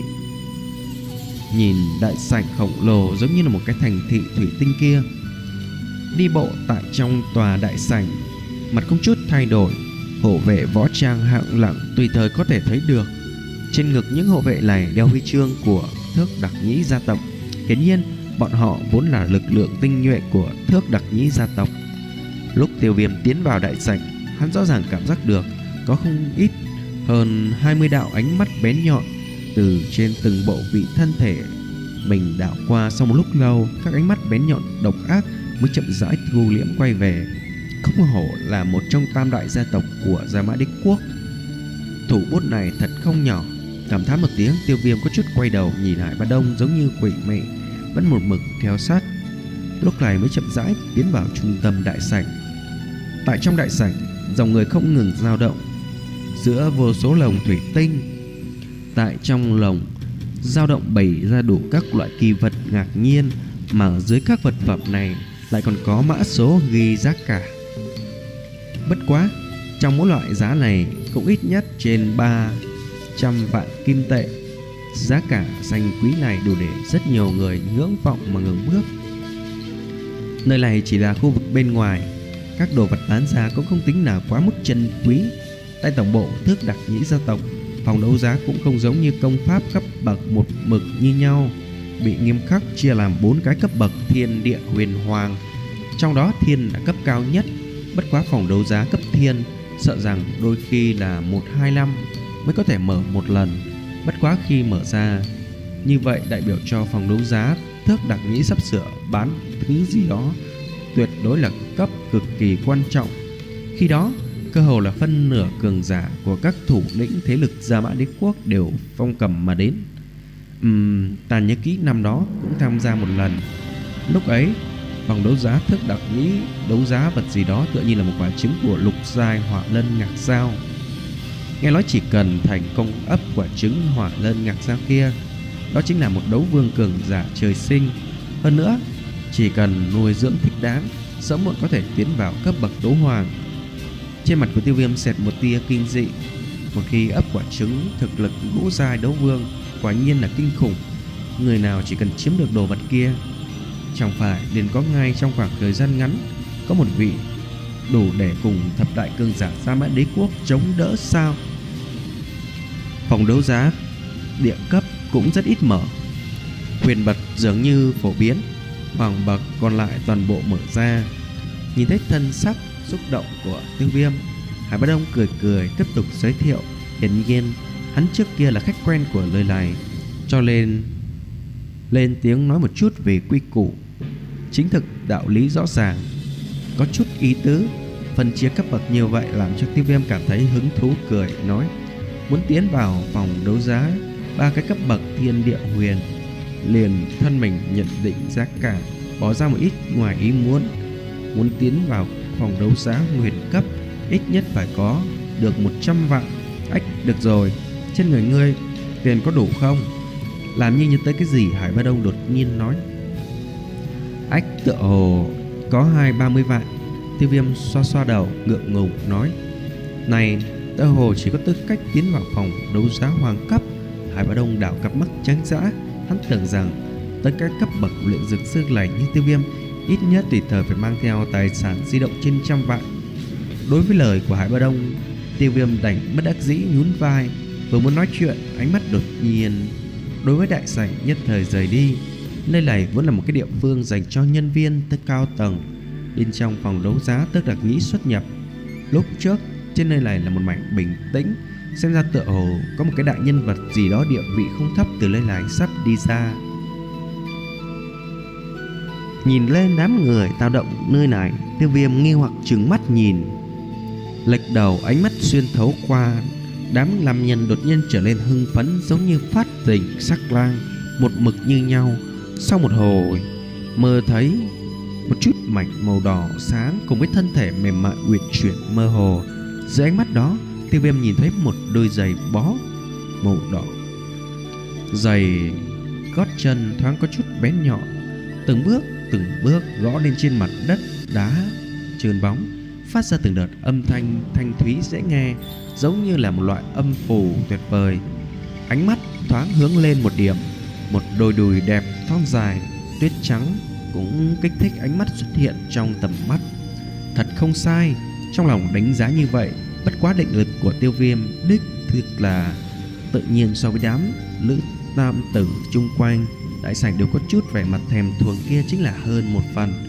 nhìn đại sảnh khổng lồ giống như là một cái thành thị thủy tinh kia. Đi bộ tại trong tòa đại sảnh, mặt không chút thay đổi, hộ vệ võ trang hạng lặng tùy thời có thể thấy được. Trên ngực những hộ vệ này đeo huy chương của Thước Đặc Nhĩ gia tộc. Hiển nhiên bọn họ vốn là lực lượng tinh nhuệ của Thước Đặc Nhĩ gia tộc. Lúc Tiêu Viêm tiến vào đại sảnh, hắn rõ ràng cảm giác được có không ít hơn hai mươi đạo ánh mắt bén nhọn từ trên từng bộ vị thân thể mình đảo qua. Sau một lúc lâu, các ánh mắt bén nhọn độc ác mới chậm rãi thu liễm quay về. Không hổ là một trong tam đại gia tộc của Gia Mã Đế Quốc, thủ bút này thật không nhỏ. Cảm thán một tiếng, Tiêu Viêm có chút quay đầu nhìn Hải Bá Đông, giống như quỷ mị vẫn một mực theo sát. Lúc này mới chậm rãi tiến vào trung tâm đại sảnh. Tại trong đại sảnh, dòng người không ngừng dao động giữa vô số lồng thủy tinh. Tại trong lồng dao động bày ra đủ các loại kỳ vật ngạc nhiên, mà ở dưới các vật phẩm này lại còn có mã số ghi giá cả. Bất quá, trong mỗi loại giá này cũng ít nhất trên ba trăm vạn kim tệ. Giá cả danh quý này đủ để rất nhiều người ngưỡng vọng mà ngừng bước. Nơi này chỉ là khu vực bên ngoài, các đồ vật bán ra cũng không tính là quá mức chân quý. Tại tổng bộ Tước Đặc Nhĩ gia tộc, phòng đấu giá cũng không giống như công pháp cấp bậc một mực như nhau, bị nghiêm khắc chia làm bốn cái cấp bậc: thiên, địa, huyền, hoàng. Trong đó thiên là cấp cao nhất. Bất quá phòng đấu giá cấp thiên sợ rằng đôi khi là một hai năm mới có thể mở một lần. Bất quá khi mở ra như vậy đại biểu cho phòng đấu giá Tước Đặc Nhĩ sắp sửa bán thứ gì đó tuyệt đối là cấp cực kỳ quan trọng. Khi đó cơ hồ là phân nửa cường giả của các thủ lĩnh thế lực Gia Mã Đế Quốc đều phong cầm mà đến. Ừm, ta nhớ kỹ năm đó cũng tham gia một lần. Lúc ấy phòng đấu giá Tước Đặc Nhĩ đấu giá vật gì đó tựa như là một quả trứng của lục giai hỏa lân ngạc dao. Nghe nói chỉ cần thành công ấp quả trứng hỏa lân ngạc dao kia, đó chính là một đấu vương cường giả trời sinh. Hơn nữa, chỉ cần nuôi dưỡng thích đáng, sớm muộn có thể tiến vào cấp bậc đấu hoàng. Trên mặt của Tiêu Viêm xẹt một tia kinh dị. Một khi ấp quả trứng, thực lực ngũ giai đấu vương quả nhiên là kinh khủng. Người nào chỉ cần chiếm được đồ vật kia, chẳng phải liền có ngay trong khoảng thời gian ngắn có một vị đủ để cùng thập đại cường giả Gia Mã Đế Quốc chống đỡ sao? Phòng đấu giá địa cấp cũng rất ít mở. Huyền bậc dường như phổ biến, hoàng bậc còn lại toàn bộ mở ra. Nhìn thấy thân sắc xúc động của Tiêu Viêm, Hải Bá Đông cười cười tiếp tục giới thiệu. Hiển nhiên hắn trước kia là khách quen của nơi này, cho nên lên tiếng nói một chút về quy củ. Chính thực đạo lý rõ ràng, có chút ý tứ. Phân chia cấp bậc như vậy làm cho Tiêu Viêm cảm thấy hứng thú, cười nói: muốn tiến vào phòng đấu giá ba cái cấp bậc thiên, địa, huyền, liền thân mình nhận định giá cả, bỏ ra một ít ngoài ý muốn. Muốn tiến vào phòng đấu giá huyền cấp ít nhất phải có được một trăm vạn. Ách, được rồi, trên người ngươi tiền có đủ không? Làm như nhớ tới cái gì, Hải Bá Đông đột nhiên nói: ách, tựa hồ có hai ba mươi vạn. Tiêu Viêm xoa xoa đầu ngượng ngùng nói: này, tựa hồ chỉ có tư cách tiến vào phòng đấu giá hoàng cấp. Hải Bá Đông đảo cặp mắt trắng dã, hắn tưởng rằng tất cả cấp bậc luyện dược sư lành như Tiêu Viêm ít nhất tùy thời phải mang theo tài sản di động trên trăm vạn. Đối với lời của Hải Bá Đông, Tiêu Viêm đành bất đắc dĩ nhún vai. Vừa muốn nói chuyện, ánh mắt đột nhiên đối với đại sảnh nhất thời rời đi. Nơi này vẫn là một cái địa phương dành cho nhân viên tới cao tầng. Bên trong phòng đấu giá Tước Đặc Nhĩ xuất nhập, lúc trước trên nơi này là một mảnh bình tĩnh, xem ra tựa hồ có một cái đại nhân vật gì đó địa vị không thấp từ nơi này sắp đi ra. Nhìn lên đám người tao động nơi này, Tiêu Viêm nghi hoặc trừng mắt nhìn. Lệch đầu ánh mắt xuyên thấu qua, đám làm nhân đột nhiên trở nên hưng phấn, giống như phát tình sắc lang, một mực như nhau. Sau một hồi mơ thấy một chút mảnh màu đỏ sáng cùng với thân thể mềm mại uyển chuyển mơ hồ. Dưới ánh mắt đó, Tiêu Viêm nhìn thấy một đôi giày bó màu đỏ. Giày gót chân thoáng có chút bén nhọn, từng bước từng bước gõ lên trên mặt đất đá trơn bóng, phát ra từng đợt âm thanh thanh thúy dễ nghe, giống như là một loại âm phủ tuyệt vời. Ánh mắt thoáng hướng lên một điểm, một đôi đùi đẹp thon dài tuyết trắng cũng kích thích ánh mắt xuất hiện trong tầm mắt. Thật không sai, trong lòng đánh giá như vậy. Bất quá định lực của Tiêu Viêm đích thực là tự nhiên so với đám lữ nam tử chung quanh đại sảnh đều có chút vẻ mặt thèm thuồng kia chính là hơn một phần.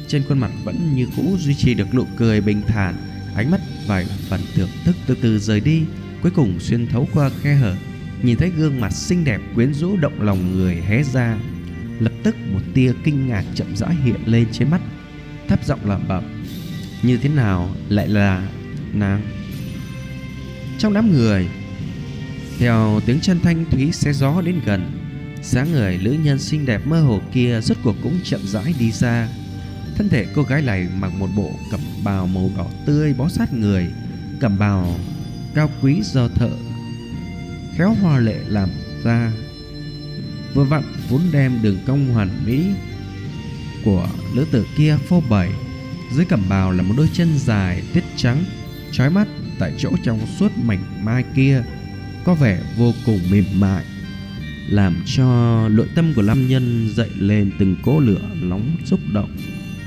trên khuôn mặt vẫn như cũ duy trì được nụ cười bình thản, ánh mắt vài phần thưởng thức từ từ rời đi, cuối cùng xuyên thấu qua khe hở, nhìn thấy gương mặt xinh đẹp quyến rũ động lòng người hé ra. Lập tức một tia kinh ngạc chậm rãi hiện lên trên mắt, thấp giọng lẩm bẩm: như thế nào lại là nàng? Trong đám người, theo tiếng chân thanh thúy xé gió đến gần, dáng người nữ nhân xinh đẹp mơ hồ kia rốt cuộc cũng chậm rãi đi ra. Thân thể cô gái này mặc một bộ cẩm bào màu đỏ tươi bó sát người, cẩm bào cao quý do thợ khéo hoa lệ làm ra, vừa vặn vốn đem đường cong hoàn mỹ của nữ tử kia phô bày. Dưới cẩm bào là một đôi chân dài tiết trắng chói mắt, tại chỗ trong suốt mảnh mai kia có vẻ vô cùng mềm mại, làm cho nội tâm của nam nhân dậy lên từng cỗ lửa nóng xúc động.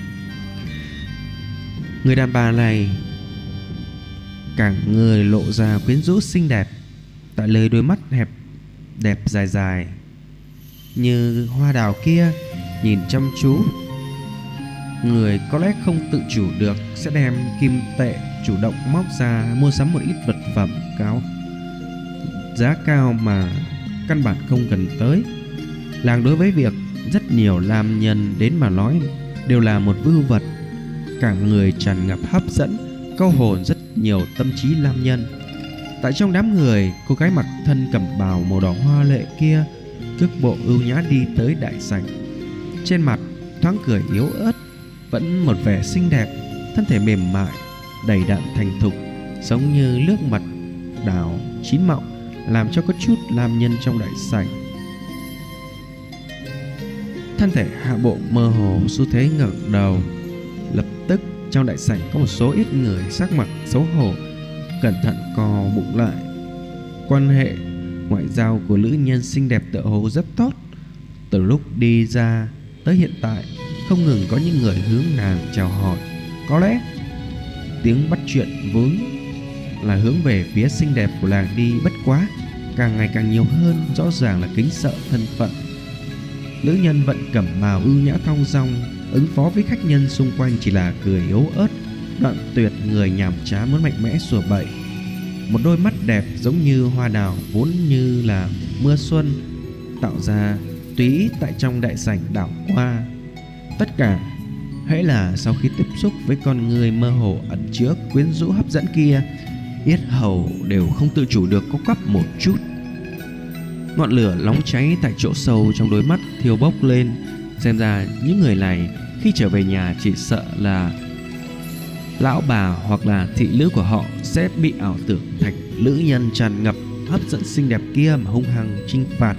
Người đàn bà này cả người lộ ra quyến rũ xinh đẹp, tại lời đôi mắt hẹp đẹp dài dài như hoa đào kia nhìn chăm chú, người có lẽ không tự chủ được sẽ đem kim tệ chủ động móc ra mua sắm một ít vật phẩm cao giá cao mà căn bản không cần tới. Làng đối với việc rất nhiều nam nhân đến mà nói đều là một vưu vật, cả người tràn ngập hấp dẫn, câu hồn rất nhiều tâm trí nam nhân. Tại trong đám người, cô gái mặc thân cẩm bào màu đỏ hoa lệ kia cước bộ ưu nhã đi tới đại sảnh, trên mặt thoáng cười yếu ớt, vẫn một vẻ xinh đẹp, thân thể mềm mại đầy đặn thành thục, giống như nước mật đào chín mọng, làm cho có chút nam nhân trong đại sảnh. Thân thể hạ bộ mơ hồ xu thế ngẩng đầu. Lập tức trong đại sảnh có một số ít người sắc mặt xấu hổ, cẩn thận co bụng lại. Quan hệ ngoại giao của nữ nhân xinh đẹp tựa hồ rất tốt. Từ lúc đi ra tới hiện tại, không ngừng có những người hướng nàng chào hỏi. Có lẽ tiếng bắt chuyện vốn là hướng về phía xinh đẹp của nàng đi, bất quá càng ngày càng nhiều hơn, rõ ràng là kính sợ thân phận. Nữ nhân vận cẩm bào ưu nhã thong dong, ứng phó với khách nhân xung quanh chỉ là cười yếu ớt, đoạn tuyệt người nhàm chán muốn mạnh mẽ sủa bậy. Một đôi mắt đẹp giống như hoa đào vốn như là mưa xuân tạo ra tùy ý tại trong đại sảnh đảo qua. Tất cả hễ là sau khi tiếp xúc với con người mơ hồ ẩn chứa quyến rũ hấp dẫn kia, yết hầu đều không tự chủ được có quắp một chút. Ngọn lửa nóng cháy tại chỗ sâu trong đôi mắt thiêu bốc lên. Xem ra những người này khi trở về nhà chỉ sợ là lão bà hoặc là thị nữ của họ sẽ bị ảo tưởng thành nữ nhân tràn ngập hấp dẫn xinh đẹp kia mà hung hăng chinh phạt.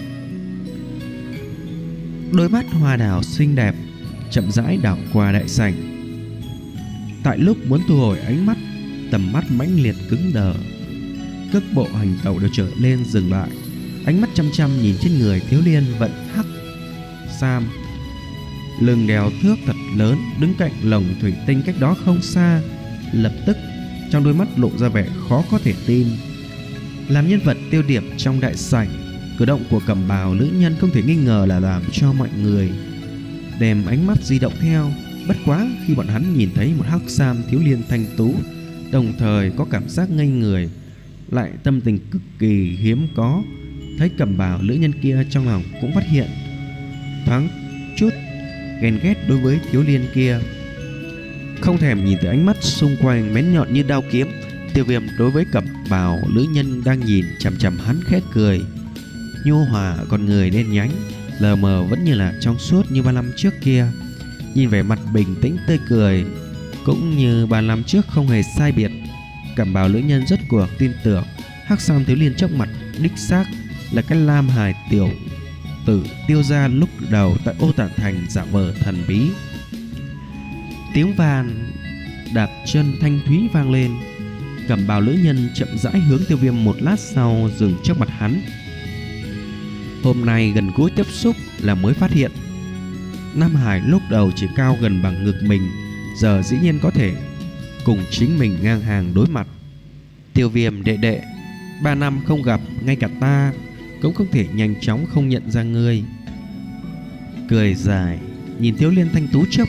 Đôi mắt hoa đào xinh đẹp chậm rãi đảo qua đại sảnh. Tại lúc muốn thu hồi ánh mắt, tầm mắt mãnh liệt cứng đờ, cước bộ hành tẩu đều trở lên dừng lại. Ánh mắt chăm chăm nhìn trên người thiếu niên vận hắc sam, lưng đeo thước thật lớn, đứng cạnh lồng thủy tinh cách đó không xa. Lập tức trong đôi mắt lộ ra vẻ khó có thể tin. Làm nhân vật tiêu điểm trong đại sảnh, cử động của cẩm bào nữ nhân không thể nghi ngờ là làm cho mọi người đem ánh mắt di động theo. Bất quá khi bọn hắn nhìn thấy một hắc sam thiếu niên thanh tú, đồng thời có cảm giác ngây người, lại tâm tình cực kỳ hiếm có. Thấy cẩm bào nữ nhân kia, trong lòng cũng phát hiện thoáng chút ghen ghét đối với thiếu niên kia. Không thèm nhìn tới ánh mắt xung quanh bén nhọn như đao kiếm, Tiêu Viêm đối với cẩm bào nữ nhân đang nhìn chằm chằm hắn khét cười. Nhu hòa con người đen nhánh, lờ mờ vẫn như là trong suốt như ba năm trước kia. Nhìn vẻ mặt bình tĩnh tươi cười cũng như ba năm trước không hề sai biệt. Cẩm bào nữ nhân rất cuộc tin tưởng hắc sam thiếu niên trước mặt đích xác là cái lam hài tiểu tử Tiêu gia lúc đầu tại Ô Tản Thành giả vờ thần bí. Tiếng van đạp chân thanh thúy vang lên. Cẩm bào nữ nhân chậm rãi hướng Tiêu Viêm, một lát sau dừng trước mặt hắn. Hôm nay gần gũi tiếp xúc là mới phát hiện nam hải lúc đầu chỉ cao gần bằng ngực mình, giờ dĩ nhiên có thể cùng chính mình ngang hàng đối mặt. Tiêu Viêm đệ đệ, ba năm không gặp, ngay cả ta cũng không thể nhanh chóng không nhận ra ngươi. Cười dài nhìn thiếu niên thanh tú trước mặt,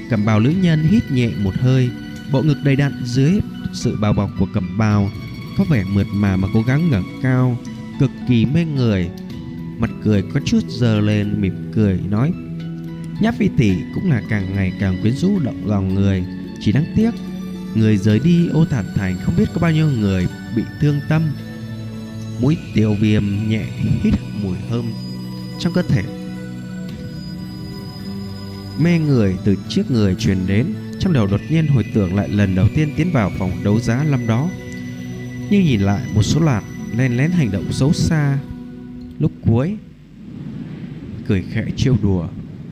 Cẩm bào nữ nhân hít nhẹ một hơi, bộ ngực đầy đặn dưới sự bao bọc của cẩm bào có vẻ mượt mà mà cố gắng ngẩng cao, cực kỳ mê người. Mặt cười có chút dơ lên, mỉm cười nói: Nhã Phi tỷ cũng là càng ngày càng quyến rũ động lòng người, chỉ đáng tiếc người rời đi Ô Thản Thành không biết có bao nhiêu người bị thương tâm. Mũi Tiêu Viêm nhẹ hít mùi thơm trong cơ thể mê người từ chiếc người truyền đến, trong đầu đột nhiên hồi tưởng lại lần đầu tiên tiến vào phòng đấu giá năm đó, nhưng nhìn lại một số loạt len lén hành động xấu xa lúc cuối, cười khẽ trêu đùa.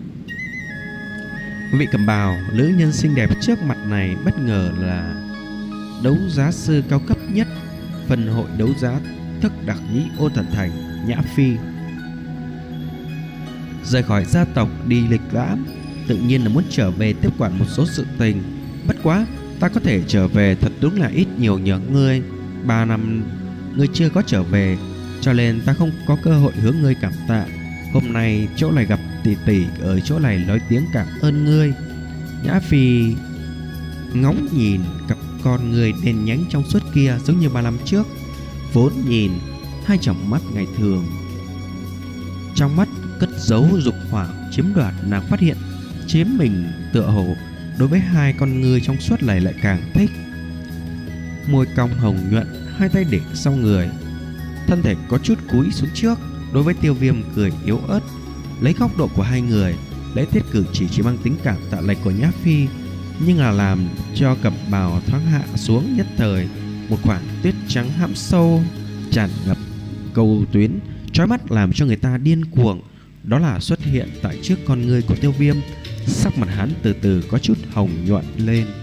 Vị cẩm bào nữ nhân xinh đẹp trước mặt này bất ngờ là đấu giá sư cao cấp nhất phần hội đấu giá thức đặc nhĩ Ô Thần Thành, Nhã Phi. Rời khỏi gia tộc đi lịch lãm, tự nhiên là muốn trở về tiếp quản một số sự tình. Bất quá ta có thể trở về thật đúng là ít nhiều nhớ ngươi. Ba năm ngươi chưa có trở về, cho nên ta không có cơ hội hướng ngươi cảm tạ. Hôm nay chỗ này gặp tỷ tỷ ở chỗ này nói tiếng cảm ơn ngươi. Nhã Phi ngóng nhìn cặp con người đen nhánh trong suốt kia, giống như ba năm trước, vốn nhìn hai tròng mắt ngày thường, trong mắt cất giấu dục hỏa chiếm đoạt. Nàng phát hiện chiếm mình tựa hồ đối với hai con người trong suốt này lại càng thích. Môi cong hồng nhuận, hai tay để sau người, thân thể có chút cúi xuống trước, đối với Tiêu Viêm cười yếu ớt. Lấy góc độ của hai người, lễ tiết cử chỉ chỉ mang tính cảm tạ lệch của Nhã Phi, nhưng là làm cho cẩm bào thoáng hạ xuống nhất thời. Một khoảng tuyết trắng hãm sâu tràn ngập cầu tuyến, chói mắt làm cho người ta điên cuồng. Đó là xuất hiện tại trước con ngươi của Tiêu Viêm. Sắc mặt hắn từ từ có chút hồng nhuận lên.